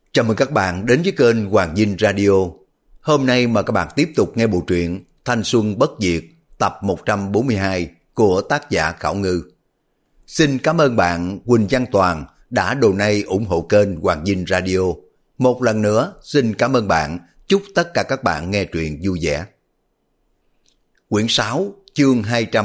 Chào mừng các bạn đến với kênh Hoàng Dinh Radio. Hôm nay mời các bạn tiếp tục nghe bộ truyện Thanh Xuân Bất Diệt tập 142 của tác giả Khảo Ngư. Xin cảm ơn bạn Quỳnh Văn Toàn đã donate ủng hộ kênh Hoàng Dinh Radio. Một lần nữa xin cảm ơn bạn, chúc tất cả các bạn nghe truyện vui vẻ. Quyển 6 chương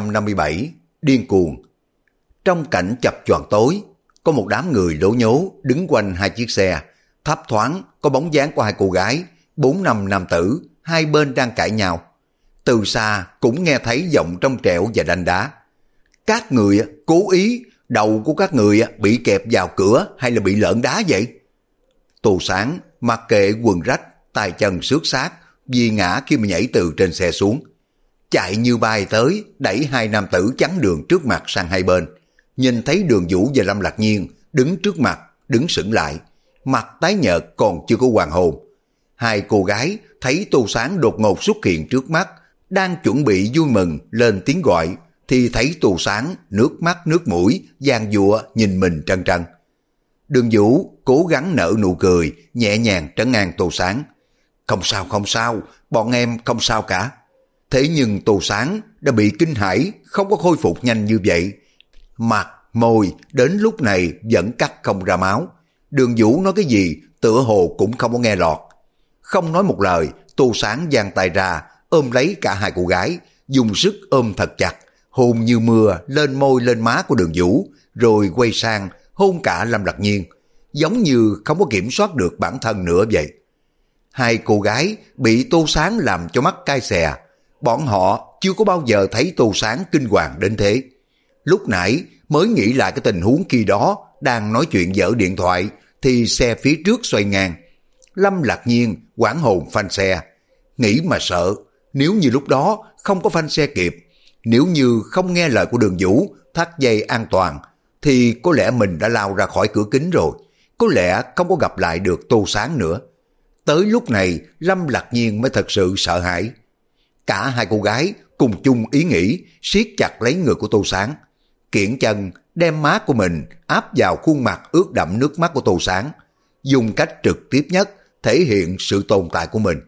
257 Điên Cuồng. Trong cảnh chập choạng tối, có một đám người lố nhố đứng quanh hai chiếc xe. Thấp thoáng có bóng dáng của hai cô gái, 4-5 nam tử, hai bên đang cãi nhau. Từ xa cũng nghe thấy giọng trong trẻo và đanh đá. Các người cố ý, đầu của các người bị kẹp vào cửa hay là bị lợn đá vậy? Tô Sáng mặc kệ quần rách, tay chân xước xác vì ngã khi mà nhảy từ trên xe xuống. Chạy như bay tới, đẩy hai nam tử chắn đường trước mặt sang hai bên. Nhìn thấy Đường Vũ và Lâm Lạc Nhiên đứng trước mặt, đứng sững lại. Mặt tái nhợt còn chưa có hoàn hồn. Hai cô gái thấy Tô Sáng đột ngột xuất hiện trước mắt, đang chuẩn bị vui mừng lên tiếng gọi, thì thấy Tô Sáng nước mắt nước mũi, giàn giụa nhìn mình trân trân. Đường Vũ cố gắng nở nụ cười, nhẹ nhàng trấn an Tô Sáng. Không sao, bọn em không sao cả. Thế nhưng Tô Sáng đã bị kinh hãi, không có khôi phục nhanh như vậy. Mặt, môi đến lúc này vẫn cắt không ra máu. Đường Vũ nói cái gì tựa hồ cũng không có nghe lọt. Không nói một lời, Tô Sáng giang tay ra ôm lấy cả hai cô gái, dùng sức ôm thật chặt, hôn như mưa lên môi lên má của Đường Vũ, rồi quay sang hôn cả Lâm Lạc Nhiên, giống như không có kiểm soát được bản thân nữa vậy. Hai cô gái bị Tô Sáng làm cho mắt cay xè. Bọn họ chưa có bao giờ thấy Tô Sáng kinh hoàng đến thế. Lúc nãy mới nghĩ lại cái tình huống khi đó, đang nói chuyện dở điện thoại thì xe phía trước xoay ngang. Lâm Lạc Nhiên hoảng hồn phanh xe. Nghĩ mà sợ, nếu như lúc đó không có phanh xe kịp, nếu như không nghe lời của Đường Vũ thắt dây an toàn, thì có lẽ mình đã lao ra khỏi cửa kính rồi. Có lẽ không có gặp lại được Tô Sáng nữa. Tới lúc này Lâm Lạc Nhiên mới thật sự sợ hãi. Cả hai cô gái cùng chung ý nghĩ, siết chặt lấy người của Tô Sáng. Kiễng chân đem má của mình áp vào khuôn mặt ướt đẫm nước mắt của Tô Sáng, dùng cách trực tiếp nhất thể hiện sự tồn tại của mình.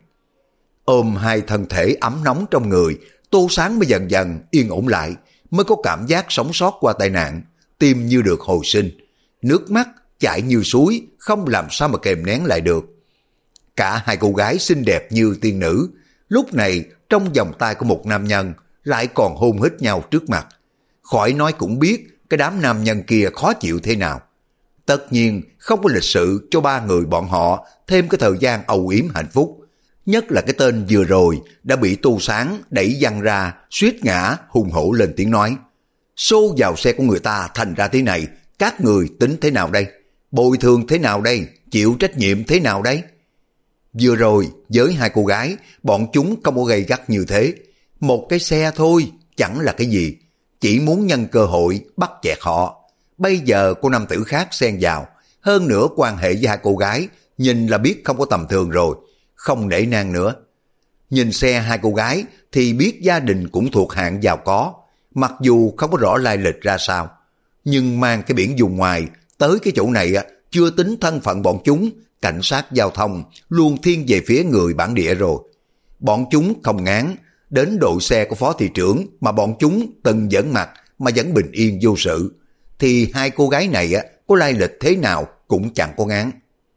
Ôm hai thân thể ấm nóng trong người, Tô Sáng mới dần dần yên ổn lại, mới có cảm giác sống sót qua tai nạn, tim như được hồi sinh, nước mắt chảy như suối, không làm sao mà kềm nén lại được. Cả hai cô gái xinh đẹp như tiên nữ, lúc này trong vòng tay của một nam nhân lại còn hôn hít nhau trước mặt. Khỏi nói cũng biết cái đám nam nhân kia khó chịu thế nào. Tất nhiên không có lịch sự cho ba người bọn họ thêm cái thời gian âu yếm hạnh phúc. Nhất là cái tên vừa rồi đã bị Tô Sáng đẩy văng ra, suýt ngã, hùng hổ lên tiếng nói. Xô vào xe của người ta thành ra thế này, các người tính thế nào đây? Bồi thường thế nào đây? Chịu trách nhiệm thế nào đây? Vừa rồi với hai cô gái, bọn chúng không có gay gắt như thế. Một cái xe thôi, chẳng là cái gì. Chỉ muốn nhân cơ hội bắt chẹt họ. Bây giờ cô nam tử khác xen vào, hơn nữa quan hệ với hai cô gái nhìn là biết không có tầm thường rồi, không nể nang nữa. Nhìn xe hai cô gái thì biết gia đình cũng thuộc hạng giàu có, mặc dù không có rõ lai lịch ra sao, nhưng mang cái biển dùng ngoài tới cái chỗ này chưa tính thân phận bọn chúng, cảnh sát giao thông luôn thiên về phía người bản địa rồi. Bọn chúng không ngán đến đội xe của phó thị trưởng mà bọn chúng từng dẫn mặt mà vẫn bình yên vô sự, thì hai cô gái này có lai lịch thế nào cũng chẳng có ngán.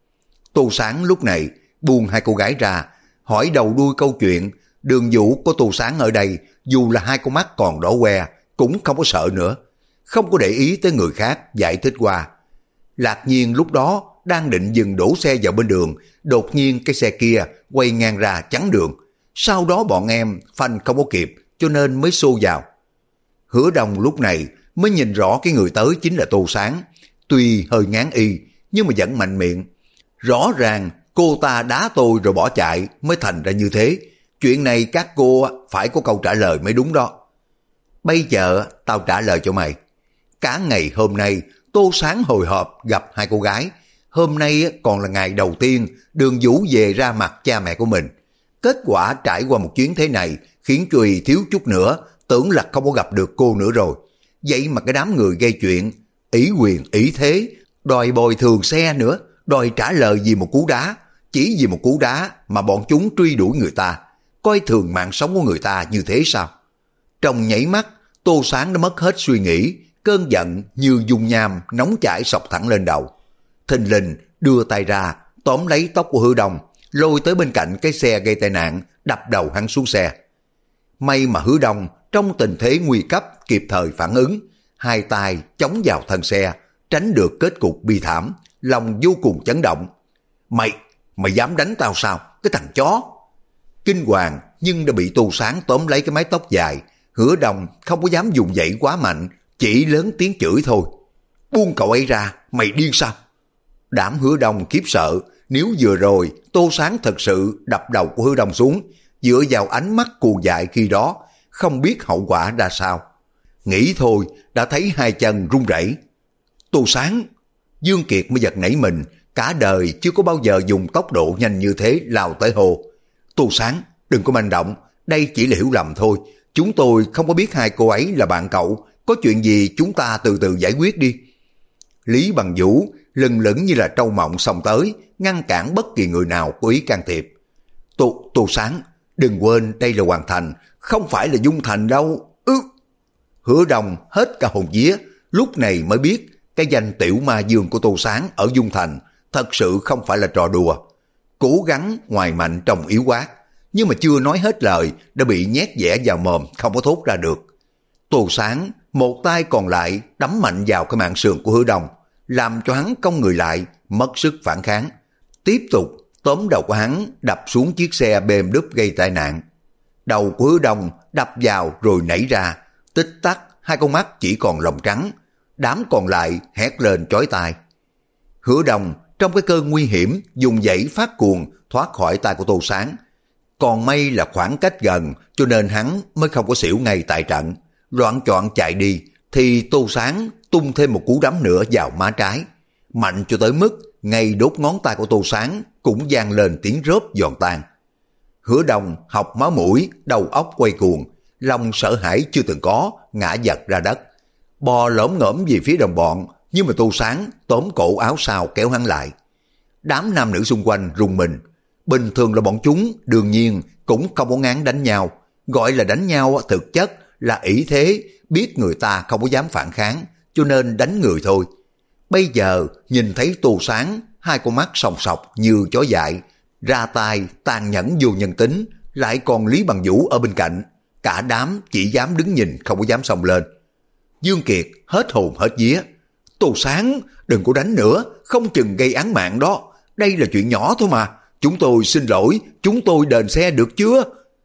Tô Sáng lúc này buông hai cô gái ra, hỏi đầu đuôi câu chuyện. Đường Vũ có Tô Sáng ở đây, dù là hai con mắt còn đỏ que cũng không có sợ nữa, không có để ý tới người khác, giải thích qua. Lạc Nhiên lúc đó đang định dừng đổ xe vào bên đường, đột nhiên cái xe kia quay ngang ra chắn đường. Sau đó bọn em phanh không có kịp cho nên mới xô vào. Hứa Đông lúc này mới nhìn rõ cái người tới chính là Tô Sáng. Tuy hơi ngán y nhưng mà vẫn mạnh miệng. Rõ ràng cô ta đá tôi rồi bỏ chạy mới thành ra như thế. Chuyện này các cô phải có câu trả lời mới đúng đó. Bây giờ tao trả lời cho mày. Cả ngày hôm nay Tô Sáng hồi hộp gặp hai cô gái. Hôm nay còn là ngày đầu tiên Đường Vũ về ra mặt cha mẹ của mình. Kết quả trải qua một chuyến thế này khiến Truy thiếu chút nữa tưởng là không có gặp được cô nữa rồi. Vậy mà cái đám người gây chuyện, ý quyền ý thế, đòi bồi thường xe nữa, đòi trả lời vì một cú đá, chỉ vì một cú đá mà bọn chúng truy đuổi người ta, coi thường mạng sống của người ta như thế sao? Trong nháy mắt, Tô Sáng đã mất hết suy nghĩ, cơn giận như dung nham nóng chảy sộc thẳng lên đầu. Thình lình đưa tay ra, tóm lấy tóc của Hứa Đông, lôi tới bên cạnh cái xe gây tai nạn, đập đầu hắn xuống xe. May mà Hứa Đông trong tình thế nguy cấp kịp thời phản ứng, hai tay chống vào thân xe, tránh được kết cục bi thảm, lòng vô cùng chấn động. Mày dám đánh tao sao, cái thằng chó? Kinh hoàng nhưng đã bị Tô Sáng tóm lấy cái mái tóc dài. Hứa Đông không có dám dùng dãy quá mạnh, chỉ lớn tiếng chửi thôi. Buông cậu ấy ra, mày điên sao? Đám Hứa Đông khiếp sợ, nếu vừa rồi Tô Sáng thật sự đập đầu của Hứa Đông xuống, dựa vào ánh mắt cuồng dại khi đó, không biết hậu quả ra sao. Nghĩ thôi đã thấy hai chân run rẩy. Tô Sáng, Dương Kiệt mới giật nảy mình, cả đời chưa có bao giờ dùng tốc độ nhanh như thế lao tới hồ. Tô Sáng, đừng có manh động, đây chỉ là hiểu lầm thôi. Chúng tôi không có biết hai cô ấy là bạn cậu, có chuyện gì chúng ta từ từ giải quyết đi. Lý Bằng Vũ lừng lững như là trâu mộng xông tới, ngăn cản bất kỳ người nào cố ý can thiệp. Tô Sáng, đừng quên đây là Hoàng Thành, không phải là Dung Thành đâu. Hứa Đông hết cả hồn vía, lúc này mới biết cái danh tiểu ma dương của Tô Sáng ở Dung Thành thật sự không phải là trò đùa. Cố gắng ngoài mạnh trong yếu quát, nhưng mà chưa nói hết lời đã bị nhét dẻ vào mồm không có thốt ra được. Tô Sáng một tay còn lại đấm mạnh vào cái mạng sườn của Hứa Đông, làm cho hắn cong người lại, mất sức phản kháng. Tiếp tục tóm đầu của hắn đập xuống chiếc xe bêm đúp gây tai nạn. Đầu của Hứa Đông đập vào rồi nảy ra, tích tắc hai con mắt chỉ còn lông trắng, đám còn lại hét lên chói tai. Hứa Đông trong cái cơn nguy hiểm dùng dãy phát cuồng thoát khỏi tay của Tô Sáng. Còn may là khoảng cách gần cho nên hắn mới không có xỉu ngay tại trận. Loạn choạng chạy đi thì Tô Sáng tung thêm một cú đấm nữa vào má trái, mạnh cho tới mức ngay đốt ngón tay của Tô Sáng cũng vang lên tiếng rớp giòn tan. Hứa Đông học máu mũi, đầu óc quay cuồng, lòng sợ hãi chưa từng có, ngã giật ra đất, bò lổm ngổm về phía đồng bọn, nhưng mà Tô Sáng tóm cổ áo sau kéo hắn lại. Đám nam nữ xung quanh rùng mình. Bình thường là bọn chúng đương nhiên cũng không có ngán đánh nhau, gọi là đánh nhau thực chất là ỷ thế, biết người ta không có dám phản kháng cho nên đánh người thôi. Bây giờ nhìn thấy Tô Sáng hai con mắt sòng sọc như chó dại, ra tay tàn nhẫn vô nhân tính, lại còn Lý Bằng Vũ ở bên cạnh, cả đám chỉ dám đứng nhìn không có dám xông lên. Dương Kiệt hết hồn hết vía. Tô Sáng, đừng có đánh nữa, không chừng gây án mạng đó, đây là chuyện nhỏ thôi mà, chúng tôi xin lỗi, chúng tôi đền xe được chưa?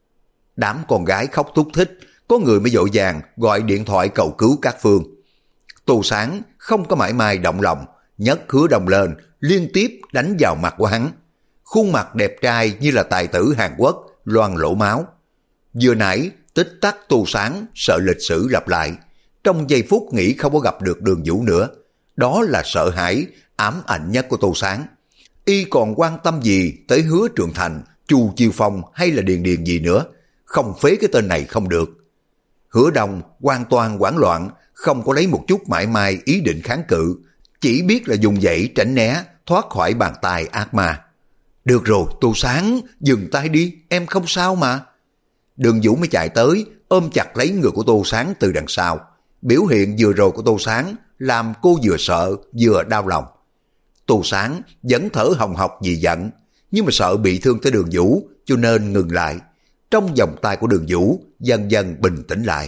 Đám con gái khóc thút thích, có người mới vội vàng gọi điện thoại cầu cứu các phương. Tô Sáng không có mảy may động lòng, nhấc Hứa Đông lên, liên tiếp đánh vào mặt của hắn. Khuôn mặt đẹp trai như là tài tử Hàn Quốc, loang lỗ máu. Vừa nãy, tích tắc Tô Sáng sợ lịch sử lặp lại. Trong giây phút nghĩ không có gặp được Đường Vũ nữa. Đó là sợ hãi, ám ảnh nhất của Tô Sáng. Y còn quan tâm gì tới Hứa Trường Thành, Chu Chiêu Phong hay là Điền Điền gì nữa. Không phế cái tên này không được. Hứa Đông hoàn toàn hoảng loạn, không có lấy một chút mảy may ý định kháng cự, chỉ biết là dùng dãy tránh né, thoát khỏi bàn tay ác ma. Được rồi, Tô Sáng, dừng tay đi, em không sao mà. Đường Vũ mới chạy tới, ôm chặt lấy người của Tô Sáng từ đằng sau. Biểu hiện vừa rồi của Tô Sáng làm cô vừa sợ vừa đau lòng. Tô Sáng vẫn thở hồng hộc vì giận, nhưng mà sợ bị thương tới Đường Vũ cho nên ngừng lại. Trong vòng tay của Đường Vũ dần dần bình tĩnh lại.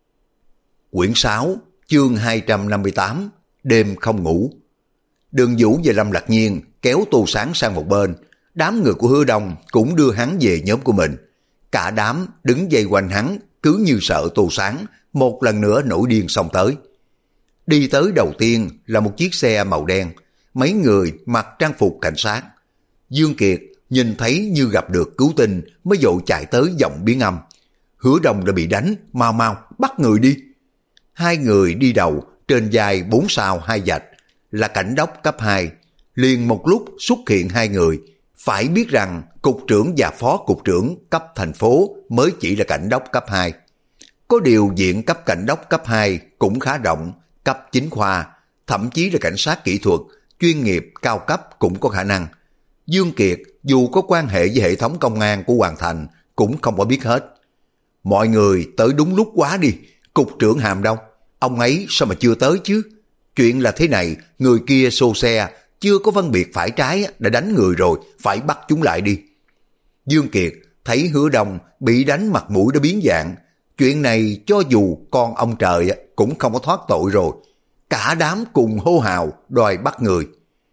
Quyển 6, chương 258, đêm không ngủ. Đường Vũ và Lâm Lạc Nhiên kéo Tô Sáng sang một bên, đám người của Hứa Đông cũng đưa hắn về nhóm của mình. Cả đám đứng vây quanh hắn, cứ như sợ Tô Sáng một lần nữa nổi điên xông tới. Đi tới đầu tiên là một chiếc xe màu đen, mấy người mặc trang phục cảnh sát. Dương Kiệt nhìn thấy như gặp được cứu tinh mới vội chạy tới giọng biến âm. Hứa Đông đã bị đánh, mau mau bắt người đi. Hai người đi đầu, trên vai 4 sao 2 vạch, là cảnh đốc cấp 2. Liền một lúc xuất hiện hai người. Phải biết rằng cục trưởng và phó cục trưởng cấp thành phố mới chỉ là cảnh đốc cấp 2. Có điều diện cấp cảnh đốc cấp 2 cũng khá rộng, cấp 9 khoa, thậm chí là cảnh sát kỹ thuật, chuyên nghiệp, cao cấp cũng có khả năng. Dương Kiệt dù có quan hệ với hệ thống công an của Hoàng Thành cũng không có biết hết. Mọi người tới đúng lúc quá đi, cục trưởng Hàm đâu? Ông ấy sao mà chưa tới chứ? Chuyện là thế này, người kia xô xe, chưa có phân biệt phải trái đã đánh người rồi, phải bắt chúng lại đi. Dương Kiệt thấy Hứa Đông bị đánh mặt mũi đã biến dạng. Chuyện này cho dù con ông trời cũng không có thoát tội rồi. Cả đám cùng hô hào đòi bắt người.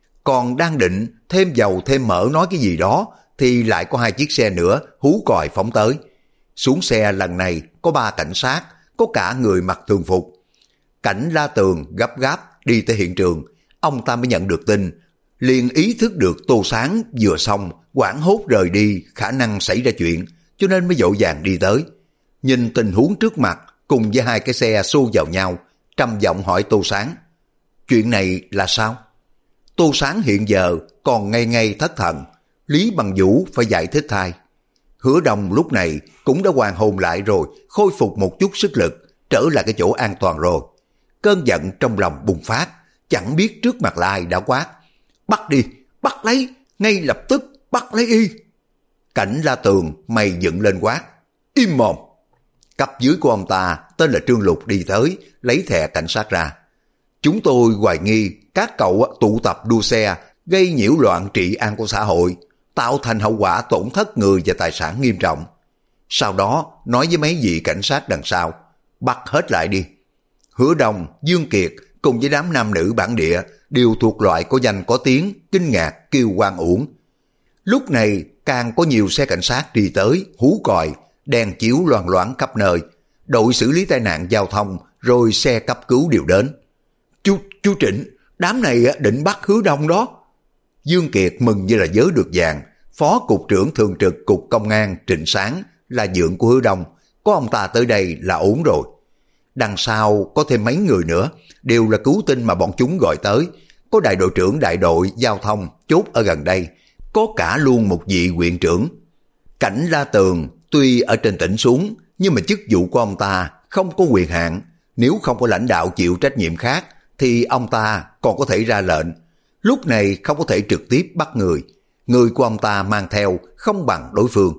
Còn đang định thêm dầu thêm mỡ nói cái gì đó thì lại có 2 chiếc xe nữa hú còi phóng tới. Xuống xe lần này có 3 cảnh sát, có cả người mặc thường phục. Cảnh La Tường gấp gáp đi tới hiện trường, ông ta mới nhận được tin, liền ý thức được Tô Sáng vừa xong hoảng hốt rời đi, khả năng xảy ra chuyện, cho nên mới vội vàng đi tới. Nhìn tình huống trước mặt cùng với 2 cái xe xô vào nhau, trầm giọng hỏi Tô Sáng, chuyện này là sao? Tô Sáng hiện giờ còn ngây ngây thất thần, Lý Bằng Vũ phải giải thích thay. Hứa Đông lúc này cũng đã hoàn hồn lại rồi, khôi phục một chút sức lực, trở lại cái chỗ an toàn rồi. Cơn giận trong lòng bùng phát, chẳng biết trước mặt là ai đã quát, bắt đi, bắt lấy, ngay lập tức bắt lấy y. Cảnh La Tường mày dựng lên quát, im mồm. Cấp dưới của ông ta tên là Trương Lục đi tới, lấy thẻ cảnh sát ra. Chúng tôi hoài nghi các cậu tụ tập đua xe, gây nhiễu loạn trị an của xã hội, tạo thành hậu quả tổn thất người và tài sản nghiêm trọng. Sau đó nói với mấy vị cảnh sát đằng sau, bắt hết lại đi. Hứa Đông, Dương Kiệt cùng với đám nam nữ bản địa đều thuộc loại có danh có tiếng, kinh ngạc kêu oan uổng. Lúc này càng có nhiều xe cảnh sát đi tới, hú còi, đèn chiếu loang loáng khắp nơi, đội xử lý tai nạn giao thông rồi xe cấp cứu đều đến. Chú Trịnh, đám này định bắt Hứa Đông đó. Dương Kiệt mừng như là vớ được vàng. Phó cục trưởng thường trực cục công an Trịnh Sáng là dượng của Hứa Đông, có ông ta tới đây là ổn rồi. Đằng sau có thêm mấy người nữa, đều là cứu tinh mà bọn chúng gọi tới. Có đại đội trưởng đại đội giao thông chốt ở gần đây, có cả luôn một vị huyện trưởng. Cảnh La Tường tuy ở trên tỉnh xuống, nhưng mà chức vụ của ông ta không có quyền hạn. Nếu không có lãnh đạo chịu trách nhiệm khác, thì ông ta còn có thể ra lệnh. Lúc này không có thể trực tiếp bắt người. Người của ông ta mang theo không bằng đối phương.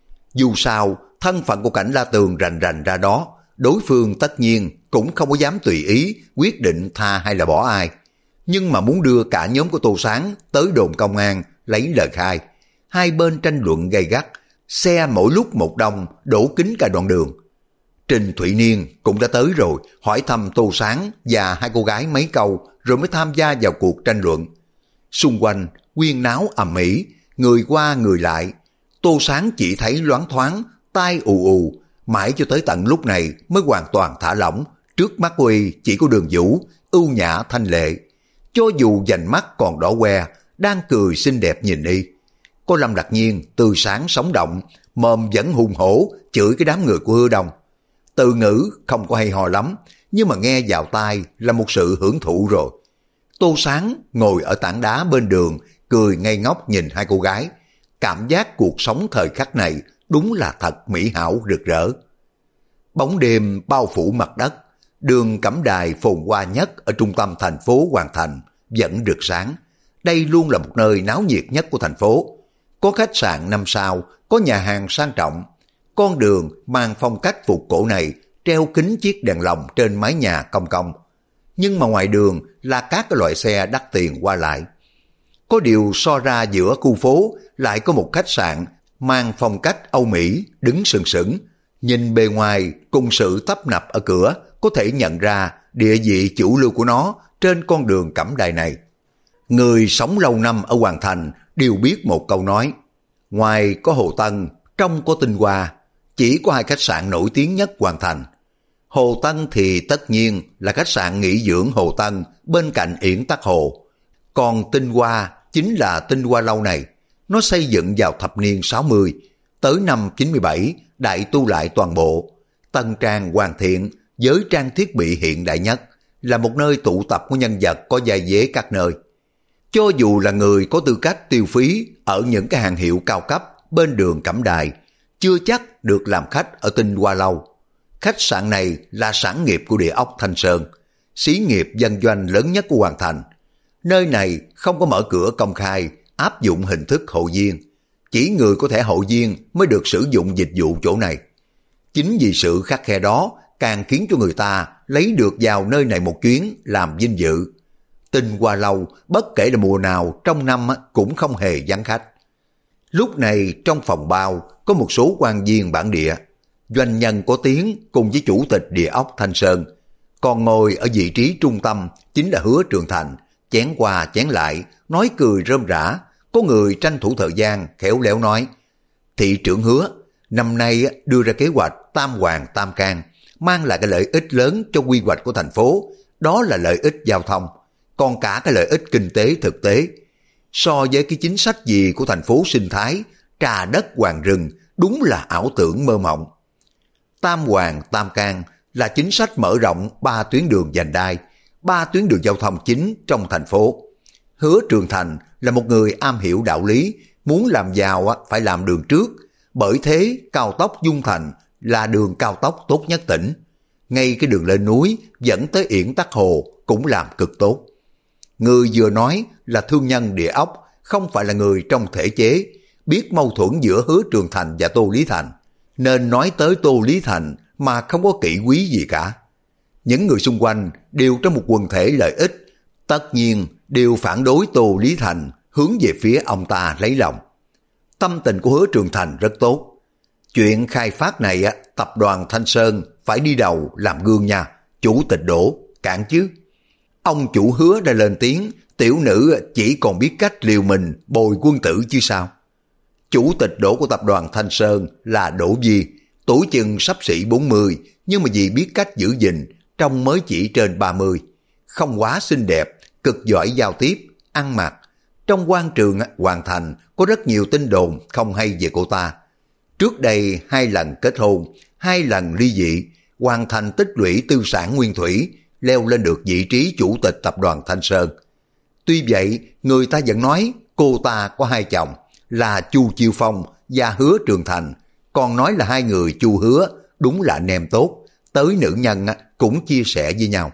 Dù sao, thân phận của Cảnh La Tường rành rành ra đó, đối phương tất nhiên cũng không có dám tùy ý quyết định tha hay là bỏ ai. Nhưng mà muốn đưa cả nhóm của Tô Sáng tới đồn công an lấy lời khai. Hai bên tranh luận gay gắt, xe mỗi lúc một đông đổ kín cả đoạn đường. Trình Thụy Niên cũng đã tới rồi, hỏi thăm Tô Sáng và 2 cô gái mấy câu rồi mới tham gia vào cuộc tranh luận. Xung quanh huyên náo ầm ĩ, người qua người lại. Tô Sáng chỉ thấy loáng thoáng, tai ù ù, mãi cho tới tận lúc này mới hoàn toàn thả lỏng. Trước mắt của y chỉ có Đường Vũ, ưu nhã thanh lệ. Cho dù vành mắt còn đỏ que, đang cười xinh đẹp nhìn y. Có Lâm Đạc Nhiên từ sáng sống động, mồm vẫn hùng hổ chửi cái đám người của Hứa Đông. Từ ngữ không có hay ho lắm, nhưng mà nghe vào tai là một sự hưởng thụ rồi. Tô Sáng ngồi ở tảng đá bên đường, cười ngây ngốc nhìn 2 cô gái. Cảm giác cuộc sống thời khắc này đúng là thật mỹ hảo rực rỡ. Bóng đêm bao phủ mặt đất, đường Cẩm Đài phồn hoa nhất ở trung tâm thành phố Hoàng Thành vẫn rực sáng. Đây luôn là một nơi náo nhiệt nhất của thành phố. Có khách sạn 5 sao, có nhà hàng sang trọng. Con đường mang phong cách phục cổ này treo kính chiếc đèn lồng trên mái nhà công công. Nhưng mà ngoài đường là các cái loại xe đắt tiền qua lại. Có điều so ra giữa khu phố lại có một khách sạn mang phong cách Âu Mỹ đứng sừng sững. Nhìn bề ngoài cùng sự tấp nập ở cửa có thể nhận ra địa vị chủ lưu của nó trên con đường Cẩm Đài này. Người sống lâu năm ở Hoàng Thành đều biết một câu nói. Ngoài có Hồ Tân, trong có Tinh Hoa, chỉ có 2 khách sạn nổi tiếng nhất Hoàng Thành. Hồ Tân thì tất nhiên là khách sạn nghỉ dưỡng Hồ Tân bên cạnh Yển Tắc Hồ. Còn Tinh Hoa chính là Tinh Hoa lâu này. Nó xây dựng vào thập niên 60, tới năm 97 đại tu lại toàn bộ. Tân trang hoàn thiện với trang thiết bị hiện đại nhất, là một nơi tụ tập của nhân vật có vai vế các nơi. Cho dù là người có tư cách tiêu phí ở những cái hàng hiệu cao cấp bên đường Cẩm Đài, chưa chắc được làm khách ở Tinh Hoa lâu. Khách sạn này là sản nghiệp của địa ốc Thanh Sơn, xí nghiệp dân doanh lớn nhất của Hoàng Thành. Nơi này không có mở cửa công khai, áp dụng hình thức hội viên. Chỉ người có thẻ hội viên mới được sử dụng dịch vụ chỗ này. Chính vì sự khắt khe đó càng khiến cho người ta lấy được vào nơi này một chuyến làm vinh dự. Tinh Hoa Lâu bất kể là mùa nào trong năm cũng không hề vắng khách. Lúc này trong phòng bao có một số quan viên bản địa, doanh nhân có tiếng cùng với chủ tịch địa ốc Thanh Sơn. Còn ngồi ở vị trí trung tâm chính là Hứa Trường Thành, chén qua chén lại, nói cười rơm rã. Có người tranh thủ thời gian khéo léo nói: thị trưởng Hứa, năm nay đưa ra kế hoạch Tam Hoàng Tam Can, mang lại cái lợi ích lớn cho quy hoạch của thành phố, đó là lợi ích giao thông, còn cả cái lợi ích kinh tế thực tế. So với cái chính sách gì của thành phố sinh thái, trà đất hoàng rừng, đúng là ảo tưởng mơ mộng. Tam Hoàng Tam Can là chính sách mở rộng 3 tuyến đường vành đai, 3 tuyến đường giao thông chính trong thành phố. Hứa Trường Thành là một người am hiểu đạo lý, muốn làm giàu phải làm đường trước, bởi thế cao tốc Dung Thành là đường cao tốc tốt nhất tỉnh. Ngay cái đường lên núi dẫn tới Yển Tắc Hồ cũng làm cực tốt. Người vừa nói là thương nhân địa ốc, không phải là người trong thể chế, biết mâu thuẫn giữa Hứa Trường Thành và Tô Lý Thành, nên nói tới Tô Lý Thành mà không có kỹ quý gì cả. Những người xung quanh đều trong một quần thể lợi ích, tất nhiên đều phản đối Tô Lý Thành, hướng về phía ông ta lấy lòng. Tâm tình của Hứa Trường Thành rất tốt. Chuyện khai phát này tập đoàn Thanh Sơn phải đi đầu làm gương nha, chủ tịch Đỗ, cản chứ. Ông chủ Hứa đã lên tiếng, tiểu nữ chỉ còn biết cách liều mình bồi quân tử chứ sao. Chủ tịch Đỗ của tập đoàn Thanh Sơn là Đỗ Di, tuổi chừng xấp xỉ 40, nhưng mà vì biết cách giữ gìn, trông mới chỉ trên 30. Không quá xinh đẹp, cực giỏi giao tiếp, ăn mặc. Trong quan trường Hoàng Thành có rất nhiều tin đồn không hay về cô ta. Trước đây 2 lần kết hôn, 2 lần ly dị, Hoàng Thành tích lũy tư sản nguyên thủy, leo lên được vị trí chủ tịch tập đoàn Thanh Sơn. Tuy vậy, người ta vẫn nói cô ta có 2 chồng, là Chu Chiêu Phong và Hứa Trường Thành, còn nói là 2 người Chu Hứa, đúng là anh em tốt, tới nữ nhân cũng chia sẻ với nhau.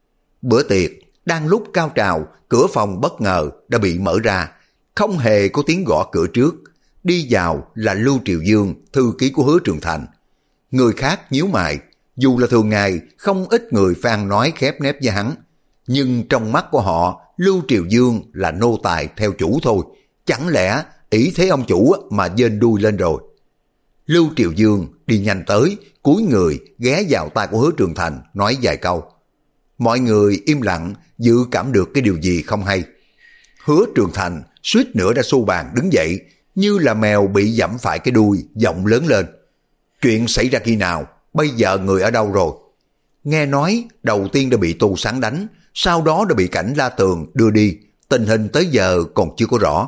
Bữa tiệc, đang lúc cao trào, cửa phòng bất ngờ đã bị mở ra, không hề có tiếng gõ cửa trước. Đi vào là Lưu Triều Dương, thư ký của Hứa Trường Thành. Người khác nhíu mày, dù là thường ngày không ít người phải ăn nói khép nép với hắn, nhưng trong mắt của họ, Lưu Triều Dương là nô tài theo chủ thôi, chẳng lẽ ý thế ông chủ mà dên đuôi lên rồi. Lưu Triều Dương đi nhanh tới, cúi người ghé vào tai của Hứa Trường Thành, nói vài câu. Mọi người im lặng, dự cảm được cái điều gì không hay. Hứa Trường Thành suýt nữa đã xô bàn đứng dậy, như là mèo bị dẫm phải cái đuôi, giọng lớn lên. Chuyện xảy ra khi nào? Bây giờ người ở đâu rồi? Nghe nói đầu tiên đã bị Tô Sáng đánh, sau đó đã bị cảnh La Tường đưa đi, tình hình tới giờ còn chưa có rõ.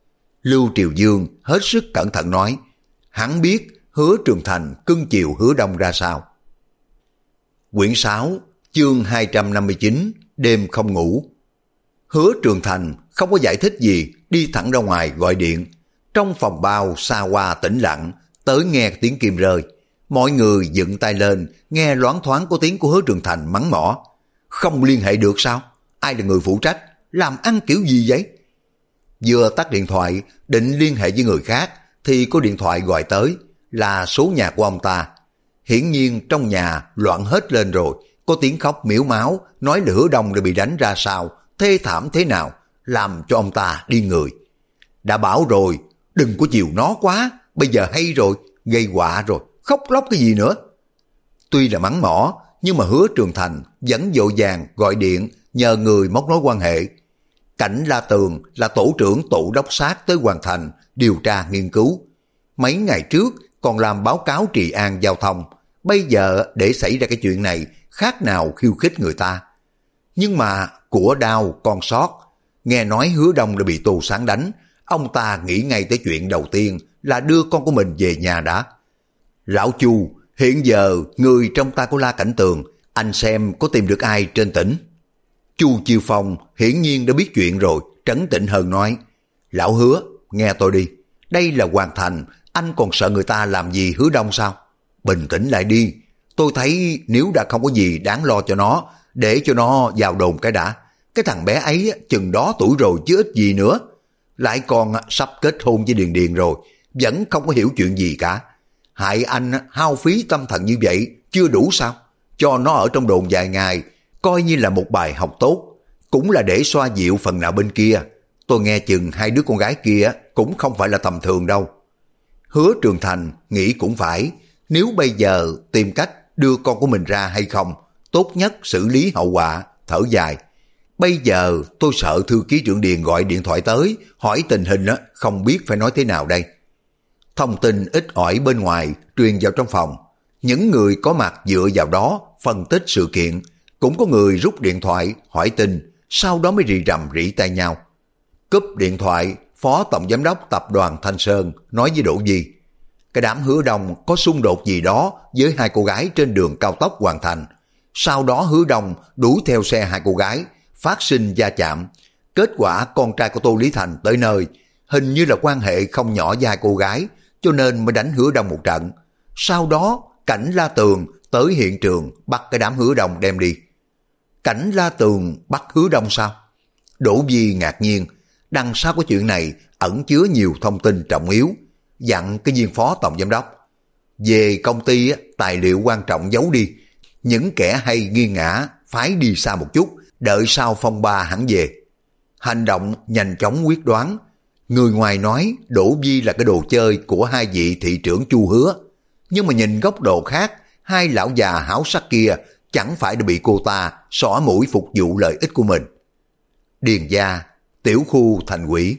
Lưu Triều Dương hết sức cẩn thận nói, hắn biết Hứa Trường Thành cưng chiều Hứa Đông ra sao. Quyển 6, chương 259, đêm không ngủ. Hứa Trường Thành không có giải thích gì, đi thẳng ra ngoài gọi điện. Trong phòng bao xa hoa tĩnh lặng, tới nghe tiếng kim rơi. Mọi người dựng tay lên, nghe loáng thoáng có tiếng của Hứa Trường Thành mắng mỏ. Không liên hệ được sao? Ai là người phụ trách? Làm ăn kiểu gì vậy? Vừa tắt điện thoại, định liên hệ với người khác, thì có điện thoại gọi tới, là số nhà của ông ta. Hiển nhiên trong nhà loạn hết lên rồi, có tiếng khóc miếu máu, nói là Hứa Đông đã bị đánh ra sao, thê thảm thế nào, làm cho ông ta đi người. Đã bảo rồi, đừng có chiều nó quá, bây giờ hay rồi, gây họa rồi, khóc lóc cái gì nữa. Tuy là mắng mỏ, nhưng mà Hứa Trường Thành vẫn vội vàng gọi điện nhờ người móc nối quan hệ. Cảnh La Tường là tổ trưởng tổ đốc sát tới Hoàng Thành điều tra nghiên cứu. Mấy ngày trước còn làm báo cáo trị an giao thông, bây giờ để xảy ra cái chuyện này khác nào khiêu khích người ta. Nhưng mà của đau còn sót, nghe nói Hứa Đông đã bị Tô Sáng đánh, ông ta nghĩ ngay tới chuyện đầu tiên là đưa con của mình về nhà đã. Lão Chu, hiện giờ người trong tay của La Cảnh Tường, anh xem có tìm được ai trên tỉnh. Chu Chiêu Phong hiển nhiên đã biết chuyện rồi, trấn tĩnh hơn nói, lão Hứa, nghe tôi đi, đây là Hoàng Thành, anh còn sợ người ta làm gì Hứa Đông sao? Bình tĩnh lại đi, tôi thấy nếu đã không có gì đáng lo cho nó, để cho nó vào đồn cái đã. Cái thằng bé ấy chừng đó tuổi rồi chứ ít gì nữa. Lại còn sắp kết hôn với Điền Điền rồi, vẫn không có hiểu chuyện gì cả. Hại anh hao phí tâm thần như vậy chưa đủ sao? Cho nó ở trong đồn vài ngày, coi như là một bài học tốt, cũng là để xoa dịu phần nào bên kia. Tôi nghe chừng hai đứa con gái kia cũng không phải là tầm thường đâu. Hứa Trường Thành nghĩ cũng phải, nếu bây giờ tìm cách đưa con của mình ra hay không, tốt nhất xử lý hậu quả, thở dài. Bây giờ tôi sợ thư ký trưởng Điền gọi điện thoại tới, hỏi tình hình không biết phải nói thế nào đây. Thông tin ít ỏi bên ngoài truyền vào trong phòng. Những người có mặt dựa vào đó phân tích sự kiện, cũng có người rút điện thoại hỏi tin, sau đó mới rì rầm rỉ tai nhau. Cúp điện thoại, Phó Tổng Giám đốc Tập đoàn Thanh Sơn nói với Đỗ Di, cái đám Hứa Đông có xung đột gì đó với hai cô gái trên đường cao tốc Hoàn Thành. Sau đó Hứa Đông đuổi theo xe hai cô gái, phát sinh va chạm. Kết quả con trai của Tô Lý Thành tới nơi, hình như là quan hệ không nhỏ với hai cô gái, cho nên mới đánh Hứa Đông một trận. Sau đó Cảnh La Tường tới hiện trường bắt cái đám Hứa Đông đem đi. Cảnh La Tường bắt Hứa Đông sao? Đỗ Di ngạc nhiên, đằng sau của chuyện này ẩn chứa nhiều thông tin trọng yếu, dặn cái viên Phó Tổng Giám đốc. Về công ty tài liệu quan trọng giấu đi, những kẻ hay nghiêng ngã phái đi xa một chút, đợi sau phong ba hẳn về. Hành động nhanh chóng quyết đoán. Người ngoài nói Đỗ Di là cái đồ chơi của hai vị thị trưởng Chu Hứa, nhưng mà nhìn góc độ khác, hai lão già háo sắc kia chẳng phải đã bị cô ta xỏ mũi phục vụ lợi ích của mình. Điền gia, tiểu khu thành quỷ.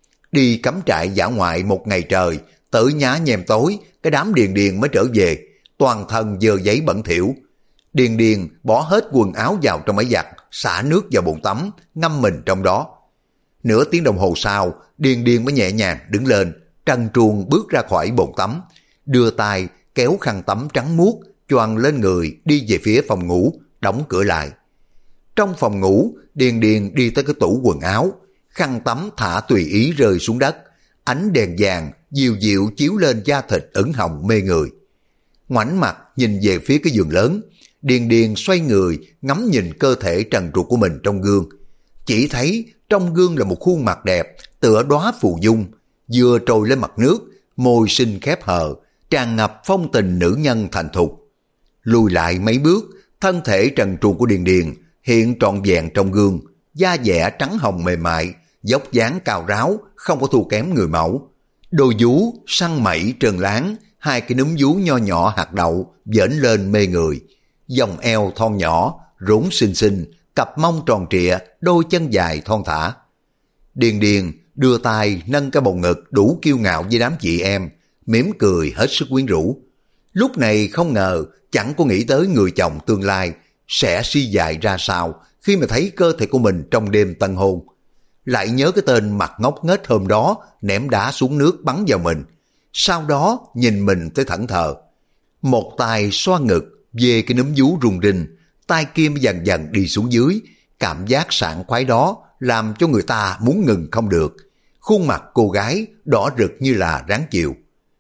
Đi cắm trại dã ngoại một ngày trời, tới nhá nhem tối, cái đám Điền Điền mới trở về, toàn thân dơ giấy bẩn thỉu. Điền Điền bỏ hết quần áo vào trong máy giặt, xả nước vào bồn tắm, ngâm mình trong đó. Nửa tiếng đồng hồ sau, Điền Điền mới nhẹ nhàng đứng lên, trần truồng bước ra khỏi bồn tắm, đưa tay kéo khăn tắm trắng muốt choàng lên người, đi về phía phòng ngủ, đóng cửa lại. Trong phòng ngủ, Điền Điền đi tới cái tủ quần áo, khăn tắm thả tùy ý rơi xuống đất, ánh đèn vàng dịu dịu chiếu lên da thịt ửng hồng mê người. Ngoảnh mặt nhìn về phía cái giường lớn, Điền Điền xoay người ngắm nhìn cơ thể trần truồng của mình trong gương. Chỉ thấy trong gương là một khuôn mặt đẹp tựa đóa phù dung, vừa trồi lên mặt nước, môi xinh khép hờ, tràn ngập phong tình nữ nhân thành thục. Lùi lại mấy bước, thân thể trần truồng của Điền Điền hiện trọn vẹn trong gương, da dẻ trắng hồng mềm mại, dốc dáng cao ráo, không có thua kém người mẫu. Đôi vú săn mẩy trơn láng, hai cái núm vú nho nhỏ hạt đậu vểnh lên mê người, vòng eo thon nhỏ, rốn xinh xinh, cặp mông tròn trịa, đôi chân dài thon thả. Điền Điền đưa tay nâng cái bầu ngực đủ kiêu ngạo với đám chị em, mỉm cười hết sức quyến rũ. Lúc này không ngờ, chẳng có nghĩ tới người chồng tương lai sẽ suy dài ra sao khi mà thấy cơ thể của mình trong đêm tân hôn. Lại nhớ cái tên mặt ngốc nghếch hôm đó ném đá xuống nước bắn vào mình, sau đó nhìn mình tới thẫn thờ. Một tay xoa ngực về cái núm vú rung rinh, tay kia dần dần đi xuống dưới, cảm giác sảng khoái đó làm cho người ta muốn ngừng không được. Khuôn mặt cô gái đỏ rực như là ráng chịu.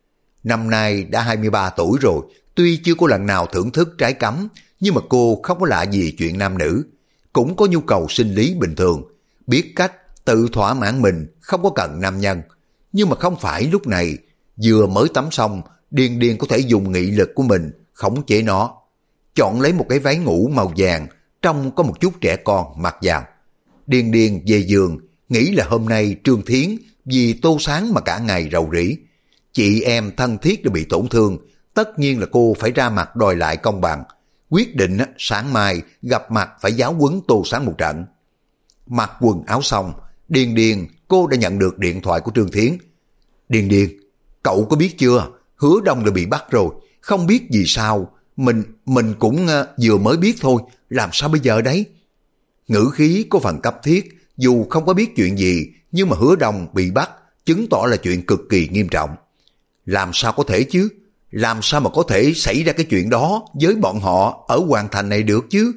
Năm nay đã 23 tuổi rồi, tuy chưa có lần nào thưởng thức trái cấm, nhưng mà cô không có lạ gì chuyện nam nữ, cũng có nhu cầu sinh lý bình thường, biết cách tự thỏa mãn mình, không có cần nam nhân. Nhưng mà không phải lúc này, vừa mới tắm xong, Điền Điền có thể dùng nghị lực của mình khống chế nó. Chọn lấy một cái váy ngủ màu vàng, trông có một chút trẻ con mặc vào. Điền Điền về giường, nghĩ là hôm nay Trương Thiến vì Tô Sáng mà cả ngày rầu rĩ. Chị em thân thiết đã bị tổn thương, tất nhiên là cô phải ra mặt đòi lại công bằng. Quyết định sáng mai gặp mặt phải giáo huấn Tô Sáng một trận. Mặc quần áo xong, Điền Điền cô đã nhận được điện thoại của Trương Thiến. Điền Điền, cậu có biết chưa? Hứa Đông đã bị bắt rồi, không biết vì sao. Mình cũng vừa mới biết thôi, làm sao bây giờ đấy? Ngữ khí có phần cấp thiết, dù không có biết chuyện gì, nhưng mà Hứa Đông bị bắt, chứng tỏ là chuyện cực kỳ nghiêm trọng. Làm sao có thể chứ? Làm sao mà có thể xảy ra cái chuyện đó với bọn họ ở Hoàn Thành này được chứ?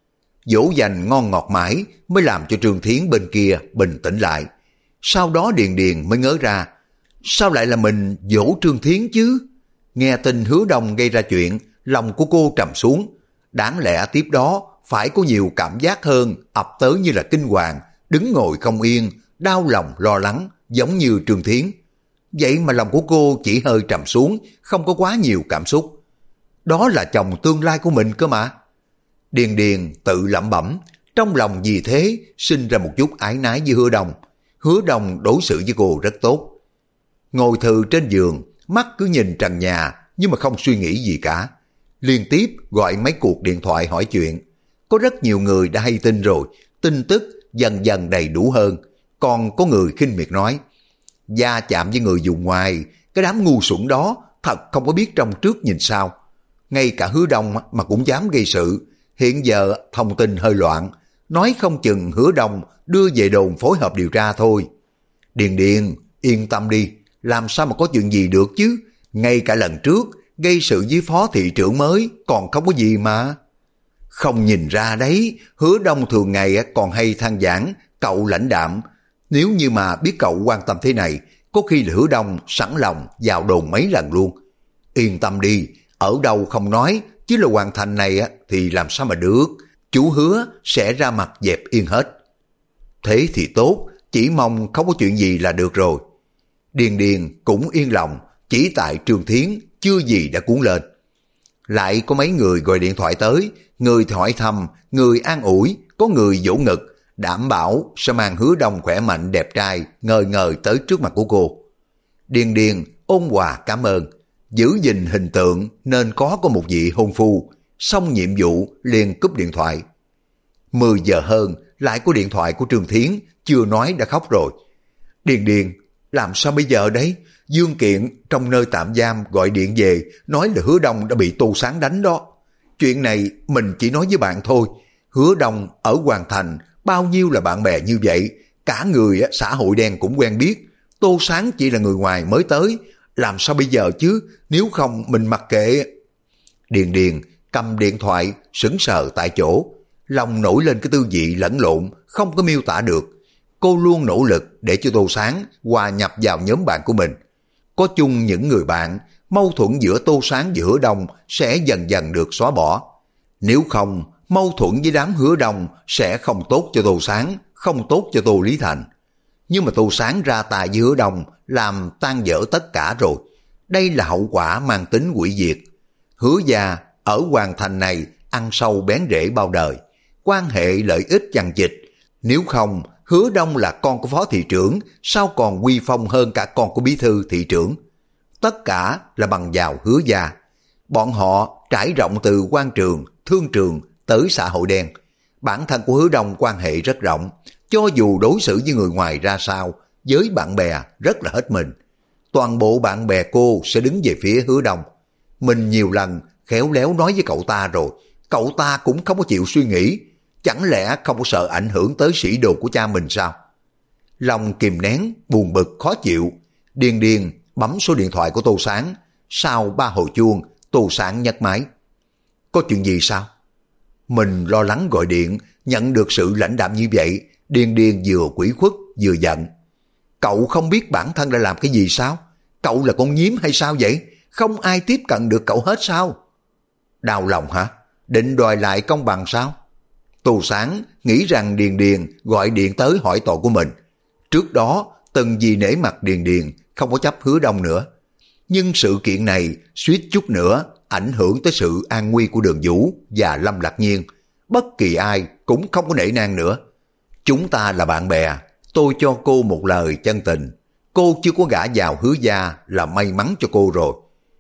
Dỗ dành ngon ngọt mãi mới làm cho Trương Thiến bên kia bình tĩnh lại. Sau đó Điền Điền mới ngớ ra, sao lại là mình dỗ Trương Thiến chứ? Nghe tin Hứa Đông gây ra chuyện, lòng của cô trầm xuống. Đáng lẽ tiếp đó phải có nhiều cảm giác hơn, ập tới như là kinh hoàng, đứng ngồi không yên, đau lòng lo lắng, giống như Trương Thiến. Vậy mà lòng của cô chỉ hơi trầm xuống, không có quá nhiều cảm xúc. Đó là chồng tương lai của mình cơ mà. Điền Điền tự lẩm bẩm, trong lòng vì thế sinh ra một chút ái nái với Hứa Đông. Hứa Đông đối xử với cô rất tốt. Ngồi thừ trên giường, mắt cứ nhìn trần nhà nhưng mà không suy nghĩ gì cả. Liên tiếp gọi mấy cuộc điện thoại hỏi chuyện. Có rất nhiều người đã hay tin rồi, tin tức dần dần đầy đủ hơn. Còn có người khinh miệt nói, da chạm với người dùng ngoài, cái đám ngu xuẩn đó thật không có biết trong trước nhìn sau. Ngay cả Hứa Đông mà cũng dám gây sự. Hiện giờ thông tin hơi loạn, nói không chừng Hứa Đông đưa về đồn phối hợp điều tra thôi. Điền Điền, yên tâm đi, làm sao mà có chuyện gì được chứ? Ngay cả lần trước gây sự với phó thị trưởng mới còn không có gì mà. Không nhìn ra đấy, Hứa Đông thường ngày còn hay than vãn cậu lãnh đạm. Nếu như mà biết cậu quan tâm thế này, có khi là Hứa Đông sẵn lòng vào đồn mấy lần luôn. Yên tâm đi, ở đâu không nói, chứ là hoàn thành này thì làm sao mà được. Chú hứa sẽ ra mặt dẹp yên hết. Thế thì tốt, chỉ mong không có chuyện gì là được rồi. Điền Điền cũng yên lòng, chỉ tại Trương Thiến chưa gì đã cuốn lên. Lại có mấy người gọi điện thoại tới, người hỏi thăm, người an ủi, có người vỗ ngực, đảm bảo sẽ mang Hứa Đông khỏe mạnh đẹp trai ngời ngời tới trước mặt của cô. Điền Điền ôn hòa cảm ơn, giữ gìn hình tượng nên có một vị hôn phu, xong nhiệm vụ liền cúp điện thoại. 10 giờ hơn lại có điện thoại của Trương Thiến, chưa nói đã khóc rồi. Điền Điền, làm sao bây giờ đấy? Dương Kiện trong nơi tạm giam gọi điện về, nói là Hứa Đông đã bị Tô Sáng đánh đó. Chuyện này mình chỉ nói với bạn thôi. Hứa Đông ở Hoàng Thành bao nhiêu là bạn bè như vậy, cả người xã hội đen cũng quen biết. Tô Sáng chỉ là người ngoài mới tới, làm sao bây giờ chứ? Nếu không mình mặc kệ. Điền Điền cầm điện thoại sững sờ tại chỗ, lòng nổi lên cái tư vị lẫn lộn không có miêu tả được. Cô luôn nỗ lực để cho Tô Sáng hòa nhập vào nhóm bạn của mình. Có chung những người bạn, mâu thuẫn giữa Tô Sáng và Hứa Đông sẽ dần dần được xóa bỏ. Nếu không, mâu thuẫn với đám Hứa Đông sẽ không tốt cho Tô Sáng, không tốt cho Tô Lý Thành. Nhưng mà Tô Sáng ra tay với Hứa Đông làm tan vỡ tất cả rồi. Đây là hậu quả mang tính hủy diệt. Hứa gia ở Hoàng Thành này ăn sâu bén rễ bao đời, quan hệ lợi ích chằng chịt. Nếu không, Hứa Đông là con của phó thị trưởng, sao còn uy phong hơn cả con của bí thư thị trưởng. Tất cả là bằng vào Hứa gia. Bọn họ trải rộng từ quan trường, thương trường tới xã hội đen. Bản thân của Hứa Đông quan hệ rất rộng, cho dù đối xử với người ngoài ra sao, với bạn bè rất là hết mình. Toàn bộ bạn bè cô sẽ đứng về phía Hứa Đông. Mình nhiều lần khéo léo nói với cậu ta rồi, cậu ta cũng không có chịu suy nghĩ. Chẳng lẽ không có sợ ảnh hưởng tới sĩ đồ của cha mình sao? Lòng kìm nén, buồn bực, khó chịu. Điền Điền bấm số điện thoại của Tô Sáng. Sau 3 hồi chuông, Tô Sáng nhấc máy. Có chuyện gì sao? Mình lo lắng gọi điện, nhận được sự lãnh đạm như vậy. Điền Điền vừa quỷ khuất vừa giận. Cậu không biết bản thân đã làm cái gì sao? Cậu là con nhím hay sao vậy? Không ai tiếp cận được cậu hết sao? Đau lòng hả? Định đòi lại công bằng sao? Tô Sáng nghĩ rằng Điền Điền gọi điện tới hỏi tội của mình. Trước đó từng vì nể mặt Điền Điền không có chấp Hứa Đông nữa. Nhưng sự kiện này suýt chút nữa ảnh hưởng tới sự an nguy của Đường Vũ và Lâm Lạc Nhiên. Bất kỳ ai cũng không có nể nang nữa. Chúng ta là bạn bè, tôi cho cô một lời chân tình. Cô chưa có gả vào Hứa gia là may mắn cho cô rồi.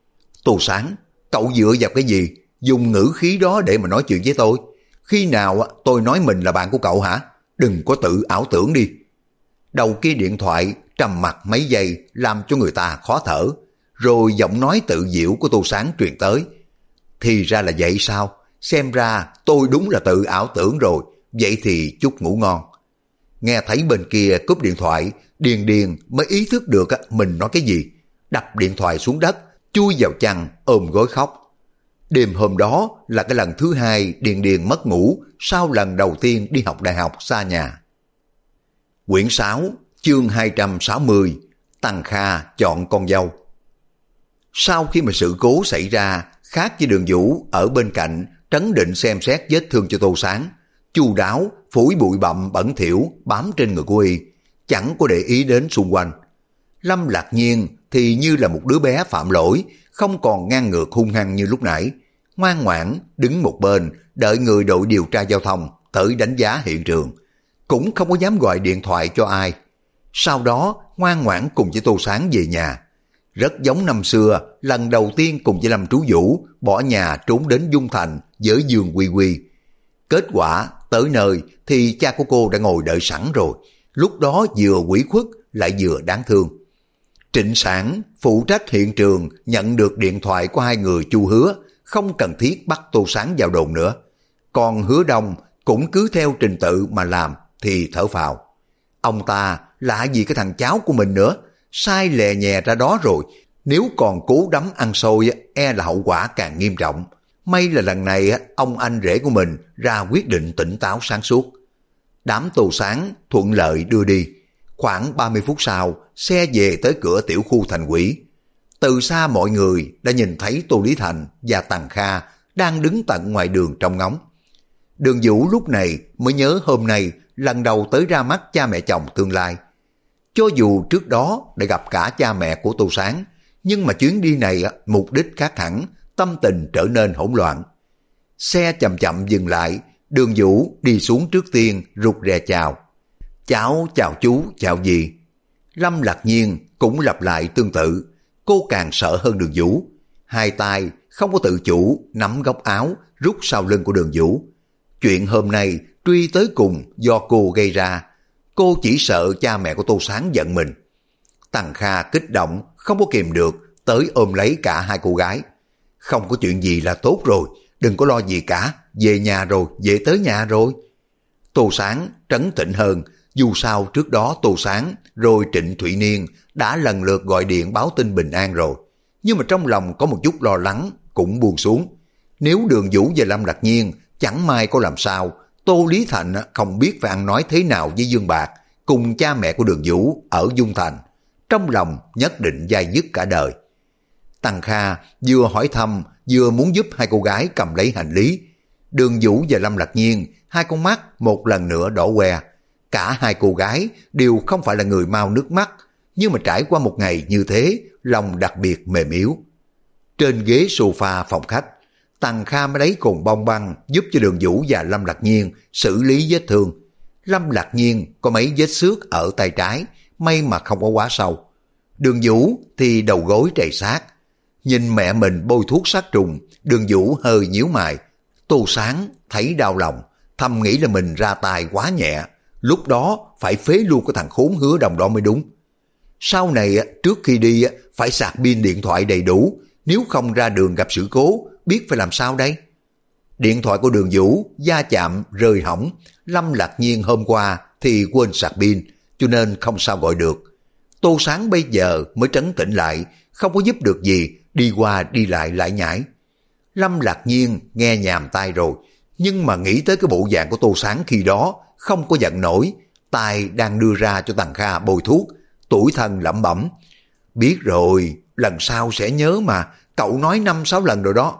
Tô Sáng, cậu dựa vào cái gì? Dùng ngữ khí đó để mà nói chuyện với tôi. Khi nào tôi nói mình là bạn của cậu hả? Đừng có tự ảo tưởng đi. Đầu kia điện thoại trầm mặc mấy giây làm cho người ta khó thở. Rồi giọng nói tự diễu của Tô Sáng truyền tới. Thì ra là vậy sao? Xem ra tôi đúng là tự ảo tưởng rồi. Vậy thì chúc ngủ ngon. Nghe thấy bên kia cúp điện thoại, Điền Điền mới ý thức được mình nói cái gì. Đập điện thoại xuống đất, chui vào chăn, ôm gối khóc. Đêm hôm đó là cái lần thứ hai Điền Điền mất ngủ sau lần đầu tiên đi học đại học xa nhà. Quyển 6, chương 260, Tăng Kha chọn con dâu. Sau khi mà sự cố xảy ra, khác với Đường Vũ ở bên cạnh, trấn định xem xét vết thương cho Tô Sáng, chu đáo phủi bụi bặm bẩn thỉu bám trên người của y, chẳng có để ý đến xung quanh. Lâm Lạc Nhiên thì như là một đứa bé phạm lỗi, không còn ngang ngược hung hăng như lúc nãy, ngoan ngoãn đứng một bên đợi người đội điều tra giao thông tới đánh giá hiện trường, cũng không có dám gọi điện thoại cho ai. Sau đó ngoan ngoãn cùng với Tô Sáng về nhà. Rất giống năm xưa lần đầu tiên cùng với Lâm Trú Vũ bỏ nhà trốn đến Dung Thành với Dương Quy Quy. Kết quả tới nơi thì cha của cô đã ngồi đợi sẵn rồi, lúc đó vừa ủy khuất lại vừa đáng thương. Trịnh Sản phụ trách hiện trường nhận được điện thoại của hai người Chu Hứa, không cần thiết bắt Tô Sáng vào đồn nữa. Còn Hứa Đông cũng cứ theo trình tự mà làm thì thở phào. Ông ta lạ gì cái thằng cháu của mình nữa, sai lè nhè ra đó rồi, nếu còn cố đấm ăn xôi e là hậu quả càng nghiêm trọng. May là lần này ông anh rể của mình ra quyết định tỉnh táo sáng suốt. Đám Tô Sáng thuận lợi đưa đi. Khoảng 30 phút sau, xe về tới cửa tiểu khu thành ủy. Từ xa mọi người đã nhìn thấy Tô Lý Thành và Tằng Kha đang đứng tận ngoài đường trông ngóng. Đường Vũ lúc này mới nhớ hôm nay lần đầu tới ra mắt cha mẹ chồng tương lai. Cho dù trước đó đã gặp cả cha mẹ của Tô Sáng, nhưng mà chuyến đi này mục đích khác hẳn, tâm tình trở nên hỗn loạn. Xe chậm chậm dừng lại, Đường Vũ đi xuống trước tiên rụt rè chào. Cháu chào chú, chào gì? Lâm Lạc Nhiên cũng lặp lại tương tự, cô càng sợ hơn Đường Vũ. Hai tay không có tự chủ nắm góc áo rút sau lưng của Đường Vũ. Chuyện hôm nay truy tới cùng do cô gây ra, cô chỉ sợ cha mẹ của Tô Sáng giận mình. Tằng Kha kích động không có kìm được, tới ôm lấy cả hai cô gái. Không có chuyện gì là tốt rồi, đừng có lo gì cả, về nhà rồi, về tới nhà rồi. Tô Sáng trấn tĩnh hơn, dù sao trước đó Tô Sáng rồi Trịnh Thụy Niên đã lần lượt gọi điện báo tin bình an rồi. Nhưng mà trong lòng có một chút lo lắng cũng buông xuống. Nếu Đường Vũ và Lâm Lạc Nhiên chẳng may có làm sao, Tô Lý Thành không biết phải ăn nói thế nào với Dương Bạc cùng cha mẹ của Đường Vũ ở Dung Thành, trong lòng nhất định dai dứt cả đời. Tằng Kha vừa hỏi thăm vừa muốn giúp hai cô gái cầm lấy hành lý. Đường Vũ và Lâm Lạc Nhiên hai con mắt một lần nữa đỏ que. Cả hai cô gái đều không phải là người mau nước mắt, nhưng mà trải qua một ngày như thế, lòng đặc biệt mềm yếu. Trên ghế sofa phòng khách, Tằng Kha mới lấy cồn bông băng giúp cho Đường Vũ và Lâm Lạc Nhiên xử lý vết thương. Lâm Lạc Nhiên có mấy vết xước ở tay trái, may mà không có quá sâu. Đường Vũ thì đầu gối trầy xát. Nhìn mẹ mình bôi thuốc sát trùng, Đường Vũ hơi nhíu mày. Tô Sáng thấy đau lòng, thầm nghĩ là mình ra tay quá nhẹ, lúc đó phải phế luôn cái thằng khốn Hứa Đồng đó mới đúng. Sau này trước khi đi phải sạc pin điện thoại đầy đủ, nếu không ra đường gặp sự cố, biết phải làm sao đây? Điện thoại của Đường Vũ va chạm rơi hỏng, Lâm Lạc Nhiên hôm qua thì quên sạc pin, cho nên không sao gọi được. Tô Sáng bây giờ mới trấn tĩnh lại, không có giúp được gì, đi qua đi lại lại nhải. Lâm Lạc Nhiên nghe nhàm tai rồi, nhưng mà nghĩ tới cái bộ dạng của Tô Sáng khi đó, không có giận nổi, tay đang đưa ra cho Tằng Kha bôi thuốc, tủi thân lẩm bẩm. Biết rồi, lần sau sẽ nhớ mà, cậu nói 5-6 lần rồi đó.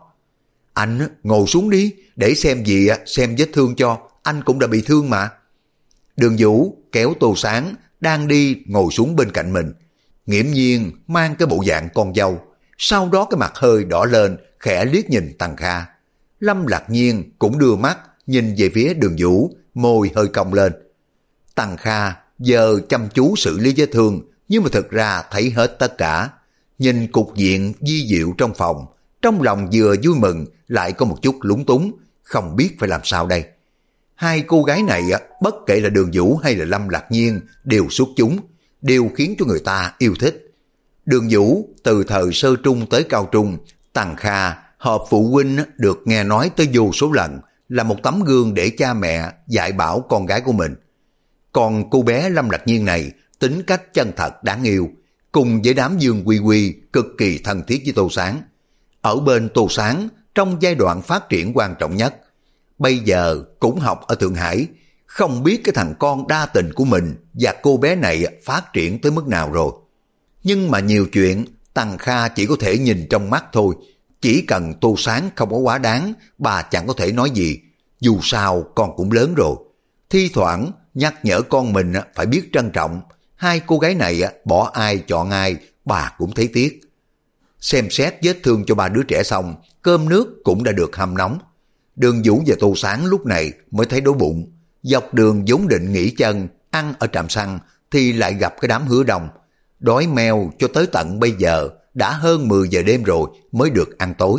Anh ngồi xuống đi, để xem gì xem vết thương cho, anh cũng đã bị thương mà. Đường Vũ kéo Tô Sáng đang đi ngồi xuống bên cạnh mình, nghiễm nhiên mang cái bộ dạng con dâu, sau đó cái mặt hơi đỏ lên, khẽ liếc nhìn Tằng Kha. Lâm Lạc Nhiên cũng đưa mắt nhìn về phía Đường Vũ, môi hơi cong lên. Tằng Kha giờ chăm chú xử lý vết thương, nhưng mà thực ra thấy hết tất cả. Nhìn cục diện vi diệu trong phòng, trong lòng vừa vui mừng lại có một chút lúng túng, không biết phải làm sao đây. Hai cô gái này bất kể là Đường Vũ hay là Lâm Lạc Nhiên đều xuất chúng, đều khiến cho người ta yêu thích. Đường Vũ từ thời sơ trung tới cao trung, Tằng Kha họp phụ huynh được nghe nói tới vô số lần, là một tấm gương để cha mẹ dạy bảo con gái của mình. Còn cô bé Lâm Lạc Nhiên này tính cách chân thật đáng yêu, cùng với đám Dương Quy Quy cực kỳ thân thiết với Tô Sáng. Ở bên Tô Sáng trong giai đoạn phát triển quan trọng nhất, bây giờ cũng học ở Thượng Hải, không biết cái thằng con đa tình của mình và cô bé này phát triển tới mức nào rồi. Nhưng mà nhiều chuyện Tằng Kha chỉ có thể nhìn trong mắt thôi, Chỉ cần Tô Sáng không có quá đáng, bà chẳng có thể nói gì. Dù sao con cũng lớn rồi. Thi thoảng nhắc nhở con mình phải biết trân trọng. Hai cô gái này bỏ ai chọn ai, bà cũng thấy tiếc. Xem xét vết thương cho ba đứa trẻ xong, cơm nước cũng đã được hâm nóng. Đường Vũ và Tô Sáng lúc này mới thấy đói bụng. Dọc đường vốn định nghỉ chân, ăn ở trạm xăng, thì lại gặp cái đám Hứa Đông. Đói meo cho tới tận bây giờ, đã hơn 10 giờ đêm rồi mới được ăn tối.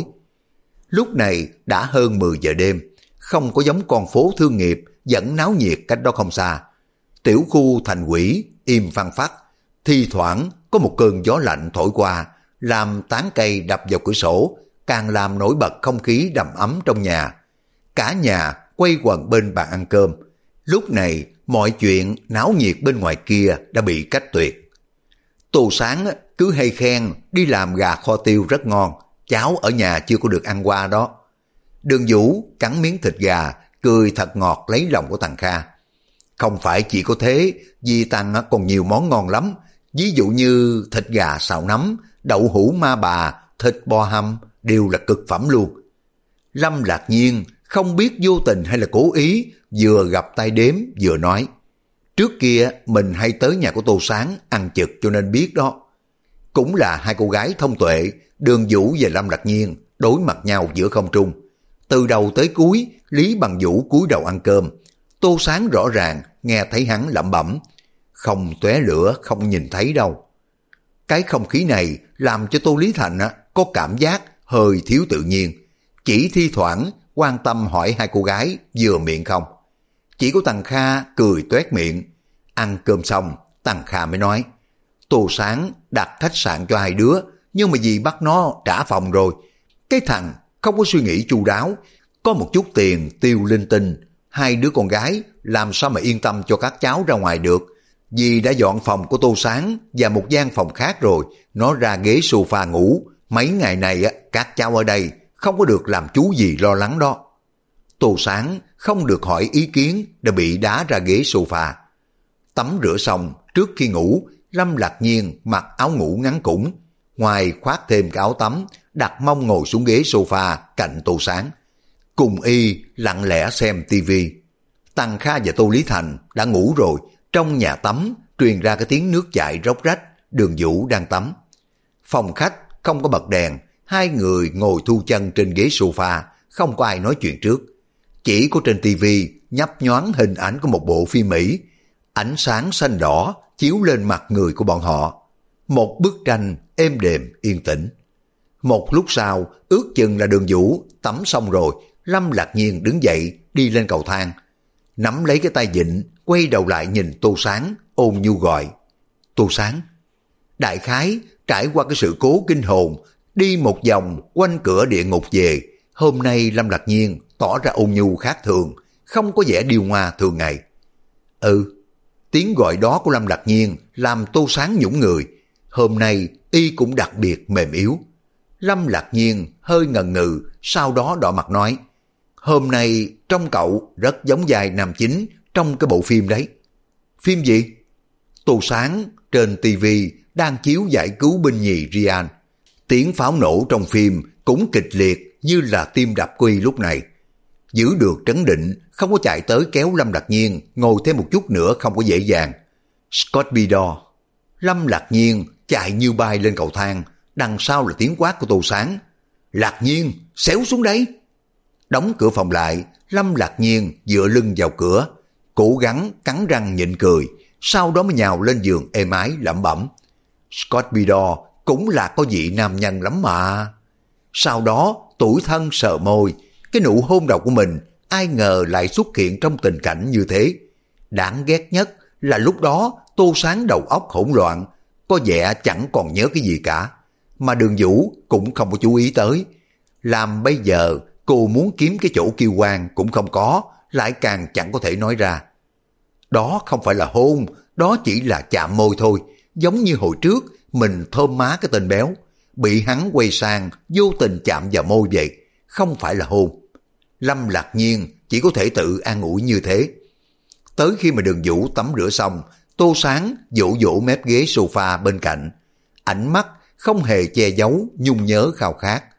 Lúc này đã hơn 10 giờ đêm, không có giống con phố thương nghiệp vẫn náo nhiệt cách đó không xa. Tiểu khu thành quỷ im phăng phắc, thi thoảng có một cơn gió lạnh thổi qua, làm tán cây đập vào cửa sổ, càng làm nổi bật không khí đầm ấm trong nhà. Cả nhà quay quần bên bàn ăn cơm. Lúc này mọi chuyện náo nhiệt bên ngoài kia đã bị cách tuyệt. Tô Sáng cứ hay khen đi làm gà kho tiêu rất ngon, cháu ở nhà chưa có được ăn qua đó. Đường Vũ cắn miếng thịt gà, cười thật ngọt lấy lòng của thằng Kha. Không phải chỉ có thế, vì Tăng còn nhiều món ngon lắm, ví dụ như thịt gà xào nấm, đậu hũ ma bà, thịt bò hầm đều là cực phẩm luôn. Lâm Lạc Nhiên không biết vô tình hay là cố ý, vừa gặp tay đếm vừa nói. Trước kia mình hay tới nhà của Tô Sáng ăn trực cho nên biết đó. Cũng là hai cô gái thông tuệ, Đường Vũ và Lâm Lạc Nhiên đối mặt nhau giữa không trung. Từ đầu tới cuối, Lý Bằng Vũ cúi đầu ăn cơm. Tô Sáng rõ ràng nghe thấy hắn lẩm bẩm. Không tóe lửa không nhìn thấy đâu. Cái không khí này làm cho Tô Lý Thành có cảm giác hơi thiếu tự nhiên. Chỉ thi thoảng quan tâm hỏi hai cô gái vừa miệng không. Chỉ có thằng Kha cười toét miệng. Ăn cơm xong, thằng Kha mới nói. Tô Sáng đặt khách sạn cho hai đứa, nhưng mà vì bắt nó trả phòng rồi. Cái thằng không có suy nghĩ chu đáo, có một chút tiền tiêu linh tinh. Hai đứa con gái làm sao mà yên tâm cho các cháu ra ngoài được. Vì đã dọn phòng của Tô Sáng và một gian phòng khác rồi, nó ra ghế sofa ngủ. Mấy ngày này các cháu ở đây không có được làm chú gì lo lắng đó. Tô Sáng không được hỏi ý kiến đã bị đá ra ghế sofa. Tắm rửa xong trước khi ngủ, Lâm Lạc Nhiên mặc áo ngủ ngắn cũn, ngoài khoác thêm cái áo tắm, đặt mông ngồi xuống ghế sofa cạnh Tô Sáng. Cùng y lặng lẽ xem tivi. Tăng Kha và Tô Lý Thành đã ngủ rồi, trong nhà tắm truyền ra cái tiếng nước chảy róc rách. Đường Vũ đang tắm. Phòng khách không có bật đèn, hai người ngồi thu chân trên ghế sofa, không có ai nói chuyện trước. Chỉ có trên tivi nhấp nhoáng hình ảnh của một bộ phim Mỹ, ánh sáng xanh đỏ chiếu lên mặt người của bọn họ. Một bức tranh êm đềm yên tĩnh. Một lúc sau, ước chừng là Đường Vũ tắm xong rồi, Lâm Lạc Nhiên đứng dậy đi lên cầu thang, nắm lấy cái tay Vịnh, quay đầu lại nhìn Tô Sáng, ôn nhu gọi. Tô Sáng. Đại khái trải qua cái sự cố kinh hồn, đi một vòng quanh cửa địa ngục về, hôm nay Lâm Lạc Nhiên tỏ ra ôn nhu khác thường, không có vẻ điêu ngoa thường ngày. Tiếng gọi đó của Lâm Lạc Nhiên làm Tô Sáng nhũng người. Hôm nay y cũng đặc biệt mềm yếu. Lâm Lạc Nhiên hơi ngần ngừ, sau đó đỏ mặt nói. Hôm nay trông cậu rất giống vai nam chính trong cái bộ phim đấy. Phim gì? Tô Sáng trên tivi đang chiếu giải cứu binh nhì Rian. Tiếng pháo nổ trong phim cũng kịch liệt như là tim đập của y lúc này. Giữ được trấn định, không có chạy tới kéo Lâm Lạc Nhiên ngồi thêm một chút nữa không có dễ dàng. Scorpido. Lâm Lạc Nhiên chạy như bay lên cầu thang, đằng sau là tiếng quát của Tô Sáng. Lạc Nhiên, xéo xuống đấy. Đóng cửa phòng lại, Lâm Lạc Nhiên dựa lưng vào cửa, cố gắng cắn răng nhịn cười, sau đó mới nhào lên giường êm ái lẩm bẩm. Scorpido cũng là có vị nam nhân lắm mà. Sau đó tủi thân sờ môi, cái nụ hôn đầu của mình ai ngờ lại xuất hiện trong tình cảnh như thế. Đáng ghét nhất là lúc đó Tô Sáng đầu óc hỗn loạn, có vẻ chẳng còn nhớ cái gì cả, mà Đường Vũ cũng không có chú ý tới. Làm bây giờ cô muốn kiếm cái chỗ kiêu quan cũng không có, lại càng chẳng có thể nói ra. Đó không phải là hôn, đó chỉ là chạm môi thôi, giống như hồi trước mình thơm má cái tên béo, bị hắn quay sang vô tình chạm vào môi vậy, không phải là hôn. Lâm Lạc Nhiên chỉ có thể tự an ủi như thế. Tới khi mà Đường Vũ tắm rửa xong, Tô Sáng vỗ vỗ mép ghế sofa bên cạnh, ánh mắt không hề che giấu nhung nhớ khao khát.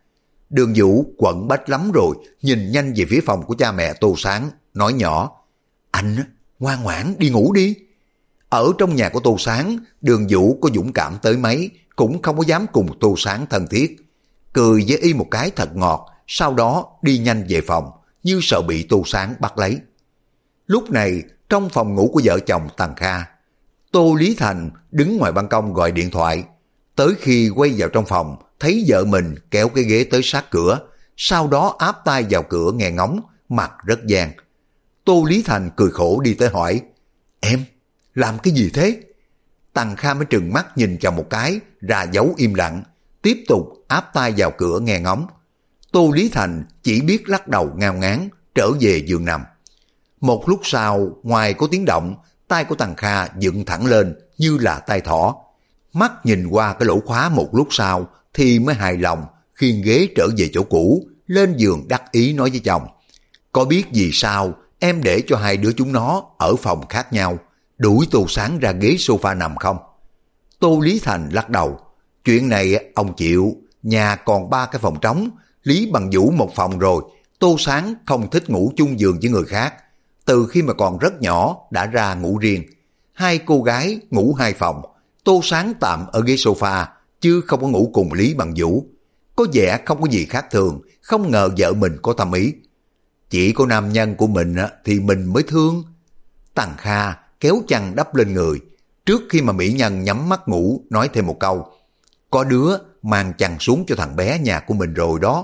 Đường Vũ quận bách lắm rồi, nhìn nhanh về phía phòng của cha mẹ Tô Sáng, nói nhỏ, anh ngoan ngoãn đi ngủ đi. Ở trong nhà của Tô Sáng, Đường Vũ có dũng cảm tới mấy, cũng không có dám cùng Tô Sáng thân thiết. Cười với y một cái thật ngọt, sau đó đi nhanh về phòng, như sợ bị Tô Sáng bắt lấy. Lúc này, trong phòng ngủ của vợ chồng Tằng Kha, Tô Lý Thành đứng ngoài ban công gọi điện thoại. Tới khi quay vào trong phòng, thấy vợ mình kéo cái ghế tới sát cửa, sau đó áp tay vào cửa nghe ngóng, mặt rất gian. Tô Lý Thành cười khổ đi tới hỏi, em, làm cái gì thế? Tằng Kha mới trừng mắt nhìn chồng một cái, ra dấu im lặng, tiếp tục áp tay vào cửa nghe ngóng. Tô Lý Thành chỉ biết lắc đầu ngao ngán, trở về giường nằm. Một lúc sau, ngoài có tiếng động, tay của Tằng Kha dựng thẳng lên như là tay thỏ. Mắt nhìn qua cái lỗ khóa một lúc sau thì mới hài lòng, khiêng ghế trở về chỗ cũ, lên giường đắc ý nói với chồng, có biết vì sao em để cho hai đứa chúng nó ở phòng khác nhau, đuổi Tô Sáng ra ghế sofa nằm không? Tô Lý Thành lắc đầu, chuyện này ông chịu, nhà còn 3 cái phòng trống, Lý Bằng Vũ một phòng rồi, Tô Sáng không thích ngủ chung giường với người khác. Từ khi mà còn rất nhỏ đã ra ngủ riêng, 2 cô gái ngủ 2 phòng, Tô Sáng tạm ở ghế sofa, chứ không có ngủ cùng Lý Bằng Vũ. Có vẻ không có gì khác thường, không ngờ vợ mình có thâm ý. Chỉ có nam nhân của mình thì mình mới thương. Tằng Kha kéo chăn đắp lên người, trước khi mà mỹ nhân nhắm mắt ngủ nói thêm một câu, có đứa mang chăn xuống cho thằng bé nhà của mình rồi đó.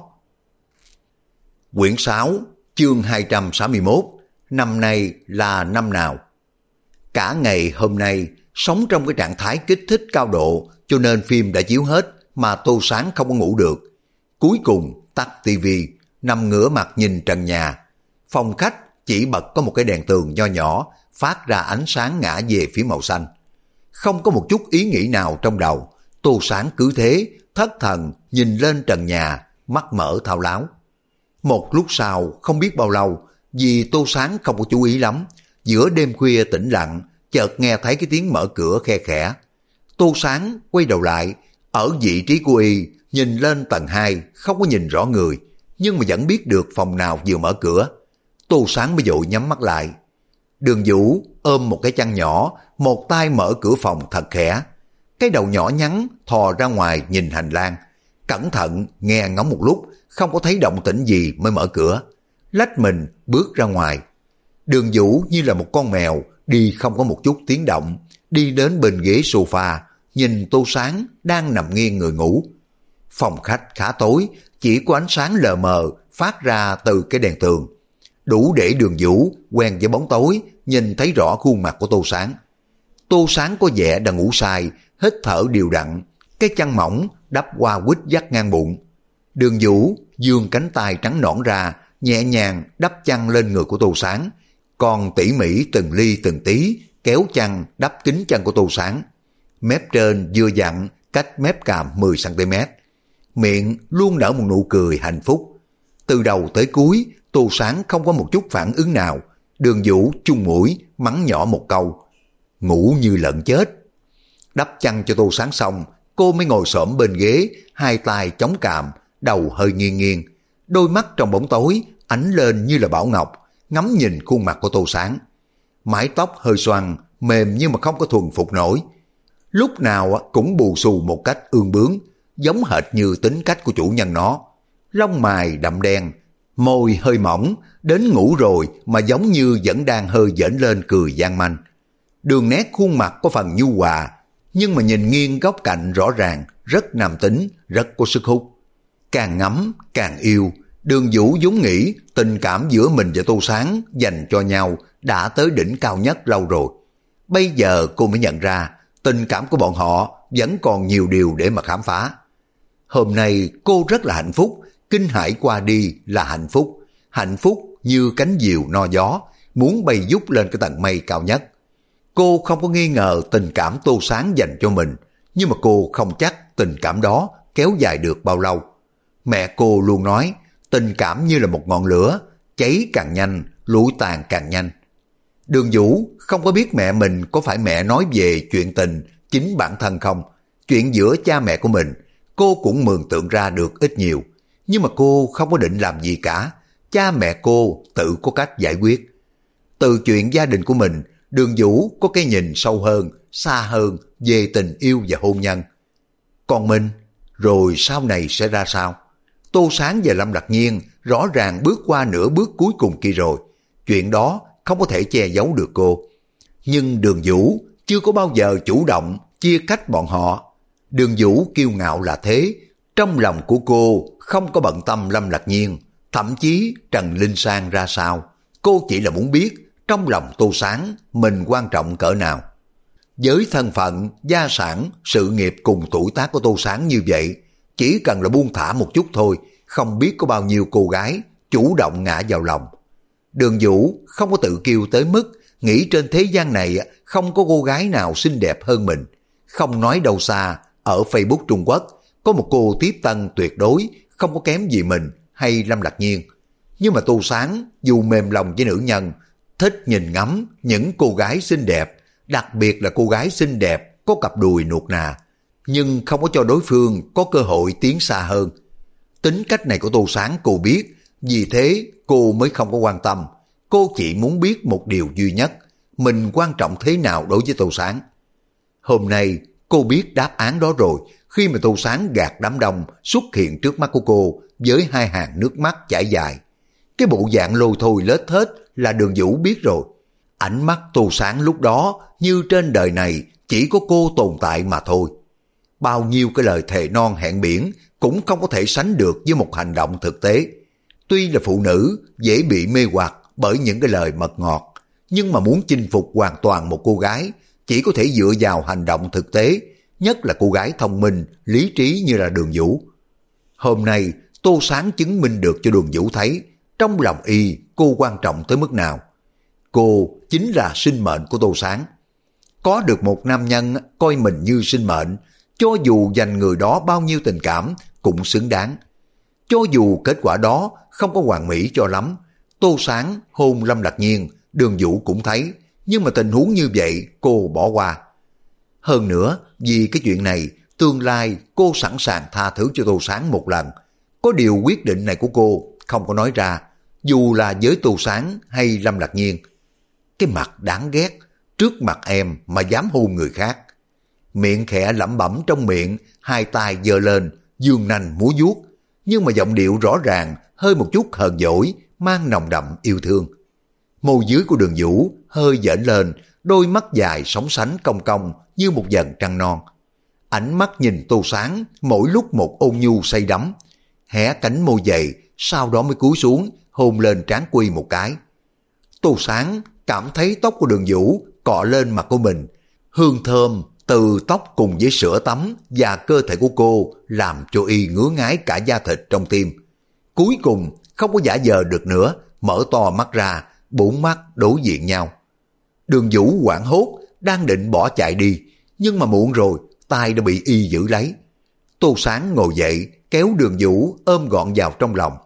Quyển 6, chương 261, năm nay là năm nào? Cả ngày hôm nay sống trong cái trạng thái kích thích cao độ, cho nên phim đã chiếu hết mà Tô Sáng không có ngủ được. Cuối cùng tắt tivi, nằm ngửa mặt nhìn trần nhà. Phòng khách chỉ bật có một cái đèn tường nho nhỏ, phát ra ánh sáng ngã về phía màu xanh. Không có một chút ý nghĩ nào trong đầu, Tô Sáng cứ thế thất thần nhìn lên trần nhà, mắt mở thao láo. Một lúc sau không biết bao lâu, vì Tô Sáng không có chú ý lắm, giữa đêm khuya tĩnh lặng, chợt nghe thấy cái tiếng mở cửa khe khẽ. Tô Sáng quay đầu lại, ở vị trí của y nhìn lên tầng 2, không có nhìn rõ người, nhưng mà vẫn biết được phòng nào vừa mở cửa. Tô Sáng mới vội nhắm mắt lại. Đường Vũ ôm một cái chăn nhỏ, một tay mở cửa phòng thật khẽ. Cái đầu nhỏ nhắn thò ra ngoài nhìn hành lang, cẩn thận nghe ngóng một lúc, không có thấy động tĩnh gì mới mở cửa, lách mình bước ra ngoài. Đường Vũ như là một con mèo đi không có một chút tiếng động, đi đến bên ghế sofa, nhìn Tô Sáng đang nằm nghiêng người ngủ. Phòng khách khá tối, chỉ có ánh sáng lờ mờ phát ra từ cái đèn tường, đủ để Đường Vũ quen với bóng tối nhìn thấy rõ khuôn mặt của Tô Sáng. Tô Sáng có vẻ đang ngủ say, hít thở đều đặn, cái chăn mỏng đắp qua quýt vắt ngang bụng. Đường Vũ vươn cánh tay trắng nõn ra, nhẹ nhàng đắp chăn lên người của Tô Sáng, còn tỉ mỉ từng ly từng tí kéo chăn đắp kín chân của Tô Sáng. Mép trên vừa dặn cách mép cằm 10 cm, miệng luôn nở một nụ cười hạnh phúc. Từ đầu tới cuối, Tô Sáng không có một chút phản ứng nào. Đường Vũ chung mũi mắng nhỏ một câu, ngủ như lợn chết. Đắp chăn cho Tô Sáng xong, cô mới ngồi xổm bên ghế, hai tay chống cằm, đầu hơi nghiêng nghiêng, đôi mắt trong bóng tối ánh lên như là bảo ngọc, ngắm nhìn khuôn mặt của Tô Sáng. Mái tóc hơi xoăn, mềm nhưng mà không có thuần phục nổi, lúc nào cũng bù xù một cách ương bướng, giống hệt như tính cách của chủ nhân nó. Lông mày đậm đen, môi hơi mỏng, đến ngủ rồi mà giống như vẫn đang hơi dễn lên cười gian manh. Đường nét khuôn mặt có phần nhu hòa, nhưng mà nhìn nghiêng góc cạnh rõ ràng, rất nam tính, rất có sức hút. Càng ngắm càng yêu. Đường Vũ vốn nghĩ tình cảm giữa mình và Tô Sáng dành cho nhau đã tới đỉnh cao nhất lâu rồi. Bây giờ cô mới nhận ra tình cảm của bọn họ vẫn còn nhiều điều để mà khám phá. Hôm nay cô rất là hạnh phúc, kinh hãi qua đi là hạnh phúc như cánh diều no gió, muốn bay vút lên cái tầng mây cao nhất. Cô không có nghi ngờ tình cảm Tô Sáng dành cho mình, nhưng mà cô không chắc tình cảm đó kéo dài được bao lâu. Mẹ cô luôn nói, tình cảm như là một ngọn lửa, cháy càng nhanh, lụi tàn càng nhanh. Đường Vũ không có biết mẹ mình có phải mẹ nói về chuyện tình chính bản thân không. Chuyện giữa cha mẹ của mình, cô cũng mường tượng ra được ít nhiều. Nhưng mà cô không có định làm gì cả, cha mẹ cô tự có cách giải quyết. Từ chuyện gia đình của mình, Đường Vũ có cái nhìn sâu hơn, xa hơn về tình yêu và hôn nhân. Còn mình, rồi sau này sẽ ra sao? Tô Sáng và Lâm Lạc Nhiên rõ ràng bước qua nửa bước cuối cùng kia rồi. Chuyện đó không có thể che giấu được cô. Nhưng Đường Vũ chưa có bao giờ chủ động chia cách bọn họ. Đường Vũ kiêu ngạo là thế, trong lòng của cô không có bận tâm Lâm Lạc Nhiên, thậm chí Trần Linh Sang ra sao. Cô chỉ là muốn biết trong lòng Tô Sáng mình quan trọng cỡ nào. Với thân phận, gia sản, sự nghiệp cùng tuổi tác của Tô Sáng như vậy, chỉ cần là buông thả một chút thôi, không biết có bao nhiêu cô gái chủ động ngã vào lòng. Đường Vũ không có tự kiêu tới mức nghĩ trên thế gian này không có cô gái nào xinh đẹp hơn mình. Không nói đâu xa, ở Facebook Trung Quốc có một cô tiếp tân tuyệt đối không có kém gì mình hay Lâm Lạc Nhiên. Nhưng mà Tô Sáng dù mềm lòng với nữ nhân, thích nhìn ngắm những cô gái xinh đẹp, đặc biệt là cô gái xinh đẹp có cặp đùi nuột nà, nhưng không có cho đối phương có cơ hội tiến xa hơn. Tính cách này của Tô Sáng cô biết, vì thế cô mới không có quan tâm. Cô chỉ muốn biết một điều duy nhất, mình quan trọng thế nào đối với Tô Sáng. Hôm nay cô biết đáp án đó rồi, khi mà Tô Sáng gạt đám đông xuất hiện trước mắt của cô với hai hàng nước mắt chảy dài. Cái bộ dạng lôi thôi lết thết là Đường Vũ biết rồi. Ánh mắt Tô Sáng lúc đó như trên đời này chỉ có cô tồn tại mà thôi. Bao nhiêu cái lời thề non hẹn biển cũng không có thể sánh được với một hành động thực tế. Tuy là phụ nữ dễ bị mê hoặc bởi những cái lời mật ngọt, nhưng mà muốn chinh phục hoàn toàn một cô gái chỉ có thể dựa vào hành động thực tế, nhất là cô gái thông minh, lý trí như là Đường Vũ. Hôm nay Tô Sáng chứng minh được cho Đường Vũ thấy trong lòng y cô quan trọng tới mức nào. Cô chính là sinh mệnh của Tô Sáng. Có được một nam nhân coi mình như sinh mệnh, cho dù dành người đó bao nhiêu tình cảm cũng xứng đáng. Cho dù kết quả đó không có hoàn mỹ cho lắm, Tô Sáng hôn Lâm Lạc Nhiên, Đường Vũ cũng thấy, nhưng mà tình huống như vậy cô bỏ qua. Hơn nữa, vì cái chuyện này, tương lai cô sẵn sàng tha thứ cho Tô Sáng một lần. Có điều quyết định này của cô không có nói ra, dù là với Tô Sáng hay Lâm Lạc Nhiên. Cái mặt đáng ghét, trước mặt em mà dám hôn người khác. Miệng khẽ lẩm bẩm trong miệng, hai tay giơ lên, dương nanh múa vuốt, nhưng mà giọng điệu rõ ràng, hơi một chút hờn dỗi, mang nồng đậm yêu thương. Môi dưới của Đường Vũ hơi dễn lên, đôi mắt dài sóng sánh cong cong như một vầng trăng non. Ánh mắt nhìn Tô Sáng mỗi lúc một ôn nhu say đắm, hé cánh môi dày, sau đó mới cúi xuống hôn lên trán Quy một cái. Tô Sáng cảm thấy tóc của Đường Vũ cọ lên mặt của mình, hương thơm từ tóc cùng với sữa tắm và cơ thể của cô làm cho y ngứa ngái cả da thịt trong tim. Cuối cùng không có giả vờ được nữa, mở to mắt ra, bốn mắt đối diện nhau. Đường Vũ hoảng hốt, đang định bỏ chạy đi, nhưng mà muộn rồi, tay đã bị y giữ lấy. Tô Sáng ngồi dậy, kéo Đường Vũ ôm gọn vào trong lòng.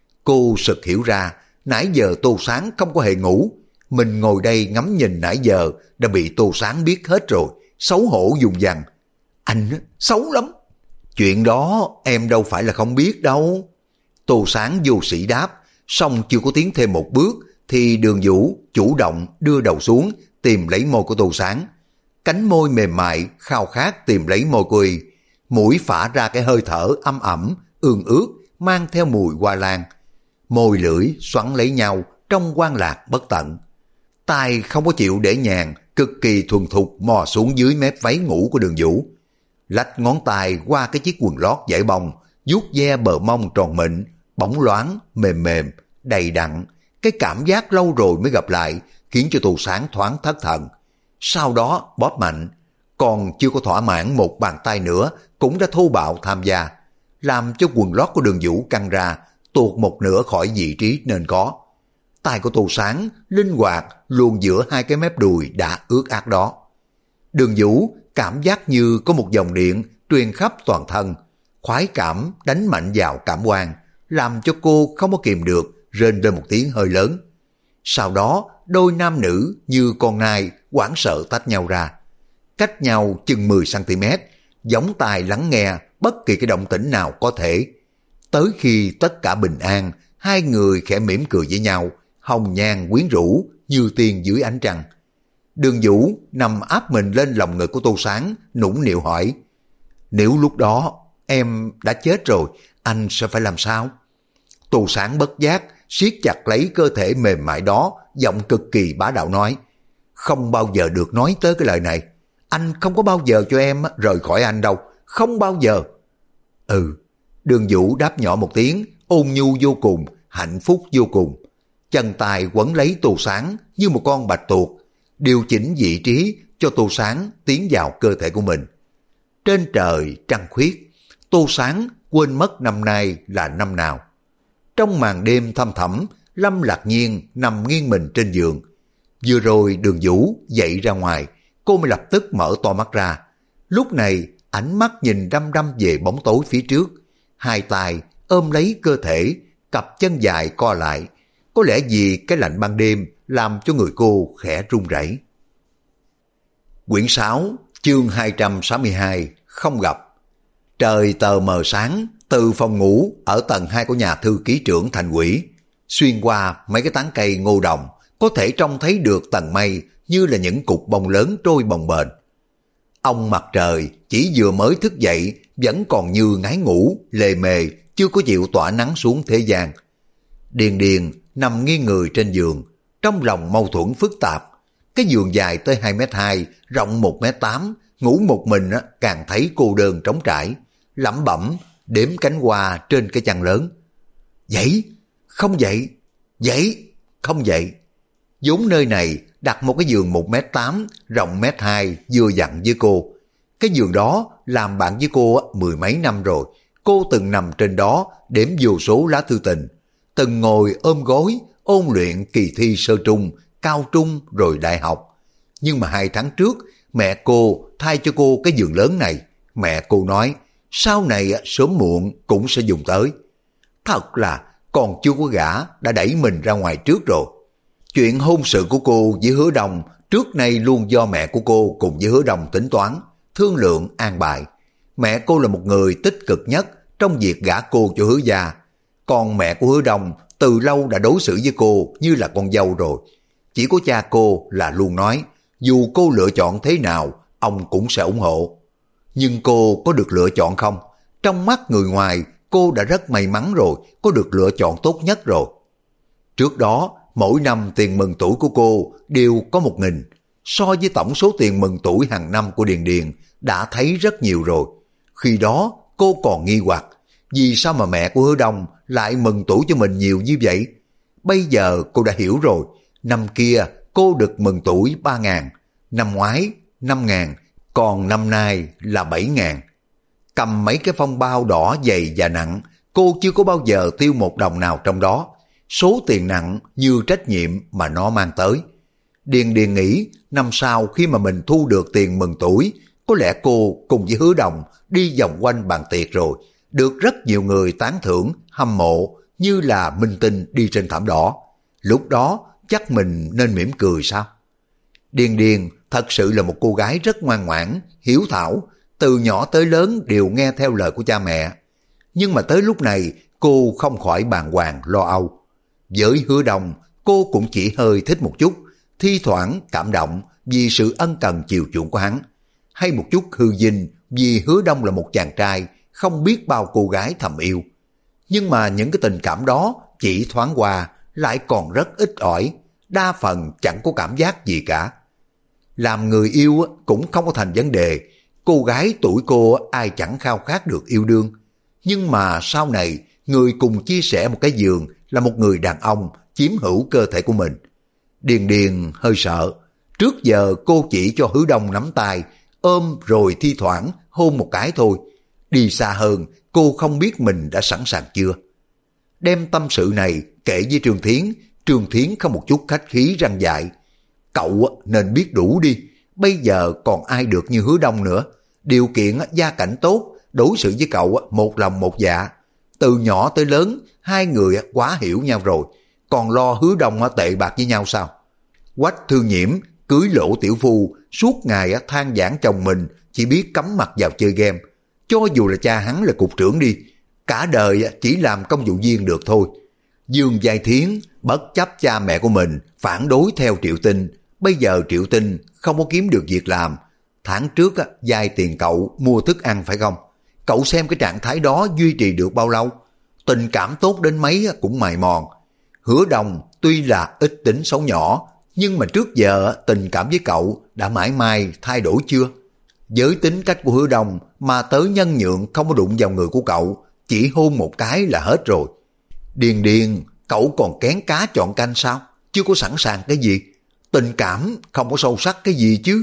Cô sực hiểu ra, nãy giờ Tô Sáng không có hề ngủ. Mình ngồi đây ngắm nhìn nãy giờ đã bị Tô Sáng biết hết rồi, xấu hổ dùng dằng. Anh xấu lắm. Chuyện đó em đâu phải là không biết đâu. Tô Sáng vô sĩ đáp, xong chưa có tiến thêm một bước thì Đường Vũ chủ động đưa đầu xuống tìm lấy môi của Tô Sáng. Cánh môi mềm mại khao khát tìm lấy môi của y, mũi phả ra cái hơi thở âm ẩm, ương ướt, mang theo mùi hoa lan. Môi lưỡi xoắn lấy nhau trong quan lạc bất tận. Tai không có chịu để nhàn, cực kỳ thuần thục mò xuống dưới mép váy ngủ của Đường Vũ. Lách ngón tay qua cái chiếc quần lót dải bông, vuốt ve bờ mông tròn mịn, bóng loáng, mềm mềm, đầy đặn. Cái cảm giác lâu rồi mới gặp lại khiến cho Tô Sáng thoáng thất thần. Sau đó bóp mạnh, còn chưa có thỏa mãn một bàn tay nữa cũng đã thô bạo tham gia, làm cho quần lót của Đường Vũ căng ra, tuột một nửa khỏi vị trí nên có. Tay của Tô Sáng linh hoạt luồn giữa hai cái mép đùi đã ướt át đó. Đường Vũ cảm giác như có một dòng điện truyền khắp toàn thân, khoái cảm đánh mạnh vào cảm quan, làm cho cô không có kìm được rên lên một tiếng hơi lớn. Sau đó đôi nam nữ như con nai hoảng sợ tách nhau ra, cách nhau chừng 10 cm, gióng tai lắng nghe bất kỳ cái động tĩnh nào có thể. Tới khi tất cả bình an, hai người khẽ mỉm cười với nhau, hồng nhan quyến rũ như tiên dưới ánh trăng. Đường Vũ nằm áp mình lên lòng ngực của Tô Sáng, nũng nịu hỏi: nếu lúc đó em đã chết rồi, anh sẽ phải làm sao? Tô Sáng bất giác siết chặt lấy cơ thể mềm mại đó, giọng cực kỳ bá đạo nói: không bao giờ được nói tới cái lời này. Anh không có bao giờ cho em rời khỏi anh đâu, không bao giờ. Ừ. Đường Vũ đáp nhỏ một tiếng, ôn nhu vô cùng, hạnh phúc vô cùng. Chân tay quấn lấy Tô Sáng như một con bạch tuộc, điều chỉnh vị trí cho Tô Sáng tiến vào cơ thể của mình. Trên trời trăng khuyết, Tô Sáng quên mất năm nay là năm nào. Trong màn đêm thăm thẳm, Lâm Lạc Nhiên nằm nghiêng mình trên giường. Vừa rồi Đường Vũ dậy ra ngoài, cô mới lập tức mở to mắt ra. Lúc này ánh mắt nhìn đăm đăm về bóng tối phía trước, hai tay ôm lấy cơ thể, cặp chân dài co lại. Có lẽ vì cái lạnh ban đêm làm cho người cô khẽ run rẩy. Quyển 6, chương 262, không gặp. Trời tờ mờ sáng, từ phòng ngủ ở tầng 2 của nhà thư ký trưởng thành ủy, xuyên qua mấy cái tán cây ngô đồng, có thể trông thấy được tầng mây như là những cục bông lớn trôi bồng bềnh. Ông mặt trời chỉ vừa mới thức dậy, vẫn còn như ngái ngủ, lề mề, chưa có chịu tỏa nắng xuống thế gian. Điền Điền nằm nghiêng người trên giường, trong lòng mâu thuẫn phức tạp. Cái giường dài tới 2m2, rộng 1m8, ngủ một mình càng thấy cô đơn trống trải, lẩm bẩm đếm cánh hoa trên cái chăn lớn. Dậy, không dậy, dậy, không dậy. Vốn nơi này đặt một cái giường 1m8, rộng 1m2 vừa dặn với cô. Cái giường đó làm bạn với cô mười mấy năm rồi. Cô từng nằm trên đó đếm vô số lá thư tình, từng ngồi ôm gối ôn luyện kỳ thi sơ trung, cao trung rồi đại học. Nhưng mà 2 tháng trước mẹ cô thay cho cô cái giường lớn này. Mẹ cô nói sau này sớm muộn cũng sẽ dùng tới. Thật là còn chưa có gả đã đẩy mình ra ngoài trước rồi. Chuyện hôn sự của cô với Hứa Đông trước nay luôn do mẹ của cô cùng với Hứa Đông tính toán, thương lượng an bài. Mẹ cô là một người tích cực nhất trong việc gả cô cho Hứa gia. Còn mẹ của Hứa Đông từ lâu đã đối xử với cô như là con dâu rồi. Chỉ có cha cô là luôn nói dù cô lựa chọn thế nào ông cũng sẽ ủng hộ. Nhưng cô có được lựa chọn không? Trong mắt người ngoài cô đã rất may mắn rồi, có được lựa chọn tốt nhất rồi. Trước đó mỗi năm tiền mừng tuổi của cô đều có 1.000. So với tổng số tiền mừng tuổi hàng năm của Điền Điền đã thấy rất nhiều rồi. Khi đó cô còn nghi hoặc vì sao mà mẹ của Hứa Đông lại mừng tuổi cho mình nhiều như vậy. Bây giờ cô đã hiểu rồi. Năm kia cô được mừng tuổi 3.000, năm ngoái 5.000, còn năm nay là 7.000. Cầm mấy cái phong bao đỏ dày và nặng, cô chưa có bao giờ tiêu một đồng nào trong đó. Số tiền nặng như trách nhiệm mà nó mang tới. Điền Điền nghĩ năm sau khi mà mình thu được tiền mừng tuổi, có lẽ cô cùng với Hứa Đông đi vòng quanh bàn tiệc rồi, được rất nhiều người tán thưởng, hâm mộ như là minh tinh đi trên thảm đỏ. Lúc đó chắc mình nên mỉm cười sao? Điền Điền thật sự là một cô gái rất ngoan ngoãn, hiếu thảo, từ nhỏ tới lớn đều nghe theo lời của cha mẹ. Nhưng mà tới lúc này cô không khỏi bàng hoàng lo âu. Với Hứa Đông cô cũng chỉ hơi thích một chút, thi thoảng cảm động vì sự ân cần chiều chuộng của hắn, hay một chút hư vinh vì Hứa Đông là một chàng trai không biết bao cô gái thầm yêu. Nhưng mà những cái tình cảm đó chỉ thoáng qua, lại còn rất ít ỏi, đa phần chẳng có cảm giác gì cả. Làm người yêu cũng không có thành vấn đề, cô gái tuổi cô ai chẳng khao khát được yêu đương. Nhưng mà sau này người cùng chia sẻ một cái giường là một người đàn ông chiếm hữu cơ thể của mình. Điền Điền hơi sợ. Trước giờ cô chỉ cho Hứa Đông nắm tay, ôm rồi thi thoảng hôn một cái thôi. Đi xa hơn cô không biết mình đã sẵn sàng chưa. Đem tâm sự này kể với Trương Thiến không một chút khách khí răn dạy. Cậu nên biết đủ đi, bây giờ còn ai được như Hứa Đông nữa. Điều kiện gia cảnh tốt, đối xử với cậu một lòng một dạ. Từ nhỏ tới lớn hai người quá hiểu nhau rồi, còn lo Hứa Đông tệ bạc với nhau sao? Quách Thư Nhiễm cưới Lỗ Tiểu Phu, suốt ngày than vãn chồng mình chỉ biết cắm mặt vào chơi game. Cho dù là cha hắn là cục trưởng đi, cả đời chỉ làm công vụ viên được thôi. Dương Giai Thiến bất chấp cha mẹ của mình phản đối theo Triệu Tinh, bây giờ Triệu Tinh không có kiếm được việc làm. Tháng trước vay tiền cậu mua thức ăn phải không? Cậu xem cái trạng thái đó duy trì được bao lâu? Tình cảm tốt đến mấy cũng mài mòn. Hứa Đông tuy là ít tính xấu nhỏ, nhưng mà trước giờ tình cảm với cậu đã mãi mãi thay đổi chưa? Với tính cách của Hứa Đông mà tới nhân nhượng không có đụng vào người của cậu, chỉ hôn một cái là hết rồi. Điền Điền, cậu còn kén cá chọn canh sao? Chưa có sẵn sàng cái gì? Tình cảm không có sâu sắc cái gì chứ?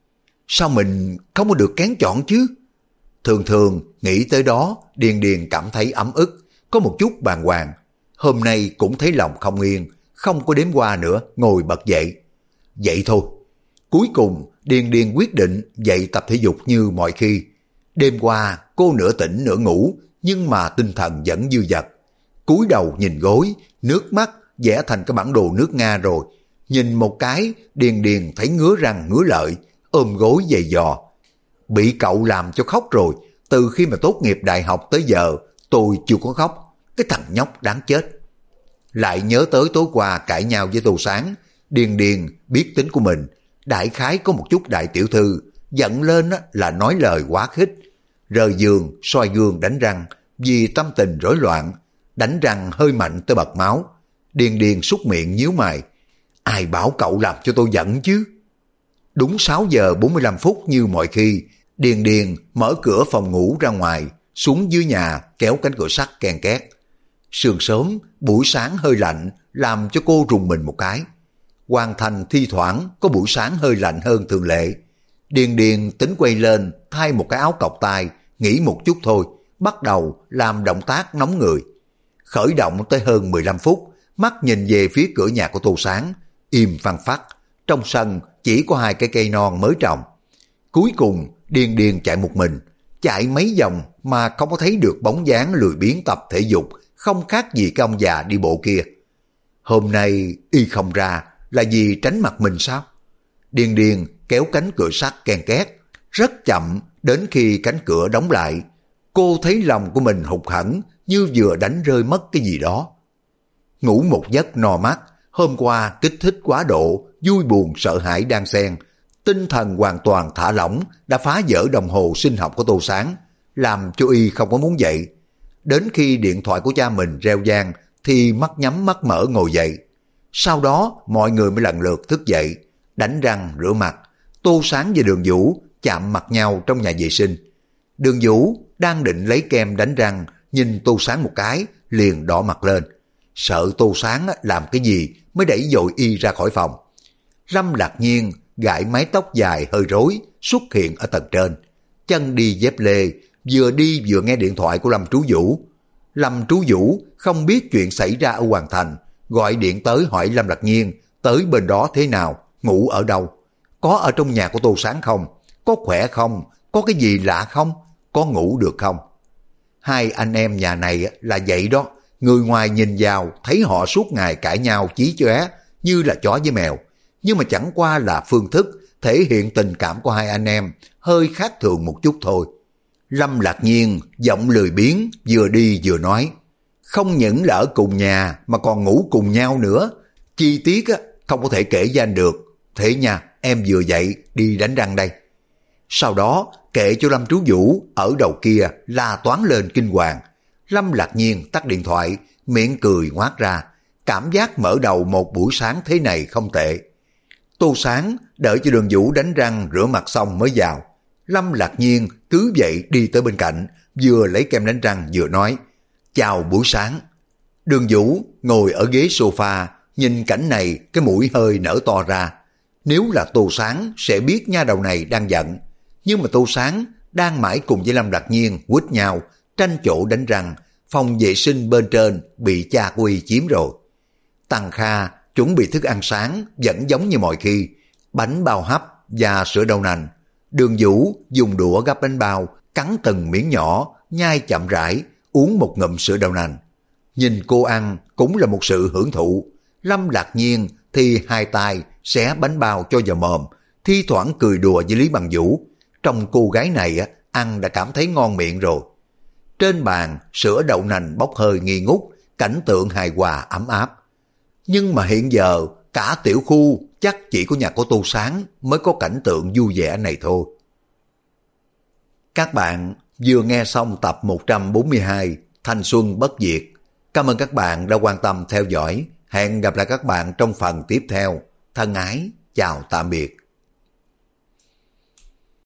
Sao mình không có được kén chọn chứ? Thường thường nghĩ tới đó, Điền Điền cảm thấy ấm ức, có một chút bàng hoàng. Hôm nay cũng thấy lòng không yên, không có đếm qua nữa, ngồi bật dậy. Vậy thôi. Cuối cùng Điền Điền quyết định dậy tập thể dục như mọi khi. Đêm qua cô nửa tỉnh nửa ngủ, nhưng mà tinh thần vẫn dư dật. Cúi đầu nhìn gối, nước mắt vẽ thành cái bản đồ nước Nga rồi. Nhìn một cái, Điền Điền thấy ngứa răng ngứa lợi, ôm gối giày dò. Bị cậu làm cho khóc rồi, từ khi mà tốt nghiệp đại học tới giờ, tôi chưa có khóc, cái thằng nhóc đáng chết. Lại nhớ tới tối qua cãi nhau với Tô Sáng, Điền Điền biết tính của mình, đại khái có một chút đại tiểu thư, giận lên là nói lời quá khích. Rời giường, soi gương đánh răng, vì tâm tình rối loạn, đánh răng hơi mạnh tới bật máu. Điền Điền súc miệng nhíu mày, ai bảo cậu làm cho tôi giận chứ? Đúng 6 giờ 45 phút như mọi khi, Điền Điền mở cửa phòng ngủ ra ngoài, xuống dưới nhà kéo cánh cửa sắt ken két. Sương sớm, buổi sáng hơi lạnh làm cho cô rùng mình một cái. Hoàn Thành thi thoảng có buổi sáng hơi lạnh hơn thường lệ. Điền Điền tính quay lên thay một cái áo cộc tay, nghỉ một chút thôi, bắt đầu làm động tác nóng người. Khởi động tới hơn 15 phút, mắt nhìn về phía cửa nhà của Tô Sáng, im phăng phắc. Trong sân chỉ có 2 cái cây non mới trồng. Cuối cùng Điền Điền chạy một mình, chạy mấy vòng mà không có thấy được bóng dáng lười biếng tập thể dục, không khác gì cái ông già đi bộ kia. Hôm nay y không ra là vì tránh mặt mình sao? Điền Điền kéo cánh cửa sắt ken két, rất chậm đến khi cánh cửa đóng lại. Cô thấy lòng của mình hụt hẫng như vừa đánh rơi mất cái gì đó. Ngủ một giấc no mắt, hôm qua kích thích quá độ, vui buồn sợ hãi đan xen, tinh thần hoàn toàn thả lỏng đã phá vỡ đồng hồ sinh học của Tô Sáng, làm cho y không có muốn dậy. Đến khi điện thoại của cha mình reo vang thì mắt nhắm mắt mở ngồi dậy. Sau đó mọi người mới lần lượt thức dậy, đánh răng rửa mặt. Tô Sáng và Đường Vũ chạm mặt nhau trong nhà vệ sinh. Đường Vũ đang định lấy kem đánh răng, nhìn Tô Sáng một cái liền đỏ mặt lên, sợ Tô Sáng làm cái gì mới đẩy dội y ra khỏi phòng. Lâm Lạc Nhiên gãi mái tóc dài hơi rối xuất hiện ở tầng trên, chân đi dép lê, vừa đi vừa nghe điện thoại của Lâm Trú Vũ. Lâm Trú Vũ không biết chuyện xảy ra ở Hoàng Thành, gọi điện tới hỏi Lâm Lạc Nhiên tới bên đó thế nào, ngủ ở đâu, có ở trong nhà của Tô Sáng không, có khỏe không, có cái gì lạ không, có ngủ được không. Hai anh em nhà này là vậy đó, người ngoài nhìn vào thấy họ suốt ngày cãi nhau chí chóe như là chó với mèo, nhưng mà chẳng qua là phương thức thể hiện tình cảm của hai anh em hơi khác thường một chút thôi. Lâm Lạc Nhiên giọng lười biếng vừa đi vừa nói, không những là ở cùng nhà mà còn ngủ cùng nhau nữa, chi tiết không có thể kể với anh được. Thế nha, em vừa dậy đi đánh răng đây. Sau đó kệ cho Lâm Trú Vũ ở đầu kia la toán lên kinh hoàng. Lâm Lạc Nhiên tắt điện thoại, miệng cười ngoác ra, cảm giác mở đầu một buổi sáng thế này không tệ. Tô Sáng đợi cho Đường Vũ đánh răng rửa mặt xong mới vào. Lâm Lạc Nhiên cứ vậy đi tới bên cạnh, vừa lấy kem đánh răng vừa nói, chào buổi sáng. Đường Vũ ngồi ở ghế sofa, nhìn cảnh này cái mũi hơi nở to ra. Nếu là Tô Sáng sẽ biết nha đầu này đang giận, nhưng mà Tô Sáng đang mãi cùng với Lâm Lạc Nhiên quýt nhau, tranh chỗ đánh răng, phòng vệ sinh bên trên bị cha của y chiếm rồi. Tăng Kha chuẩn bị thức ăn sáng vẫn giống như mọi khi, bánh bao hấp và sữa đậu nành. Đường Vũ dùng đũa gắp bánh bao, cắn từng miếng nhỏ, nhai chậm rãi, uống một ngụm sữa đậu nành. Nhìn cô ăn cũng là một sự hưởng thụ. Lâm Lạc Nhiên thì hai tay xé bánh bao cho vào mồm, thi thoảng cười đùa với Lý Bằng Vũ. Trong cô gái này ăn đã cảm thấy ngon miệng rồi. Trên bàn, sữa đậu nành bốc hơi nghi ngút, cảnh tượng hài hòa ấm áp. Nhưng mà hiện giờ, cả tiểu khu chắc chỉ có nhà của Tô Sáng mới có cảnh tượng vui vẻ này thôi. Các bạn vừa nghe xong tập 142 Thanh Xuân Bất Diệt. Cảm ơn các bạn đã quan tâm theo dõi. Hẹn gặp lại các bạn trong phần tiếp theo. Thân ái, chào tạm biệt.